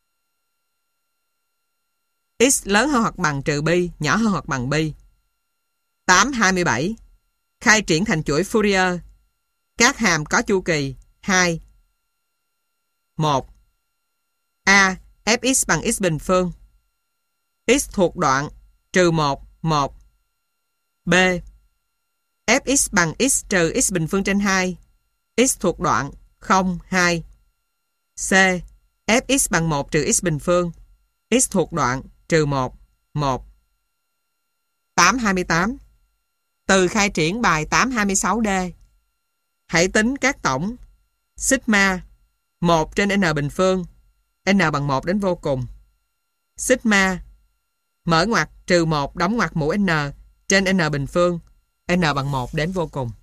S1: X lớn hơn hoặc bằng trừ pi, nhỏ hơn hoặc bằng pi. 8.27. Khai triển thành chuỗi Fourier. Các hàm có chu kỳ 2. 1. A. Fx bằng x bình phương. X thuộc đoạn trừ 1, 1. B. Fx bằng x trừ x bình phương trên 2. X thuộc đoạn 0, 2. C. Fx bằng 1 trừ x bình phương. X thuộc đoạn trừ 1, 1. 8.28. Từ khai triển bài 8.26D. Hãy tính các tổng sigma 1 trên n bình phương, n bằng 1 đến vô cùng. Sigma mở ngoặc trừ 1 đóng ngoặc mũ n trên n bình phương, n bằng 1 đến vô cùng.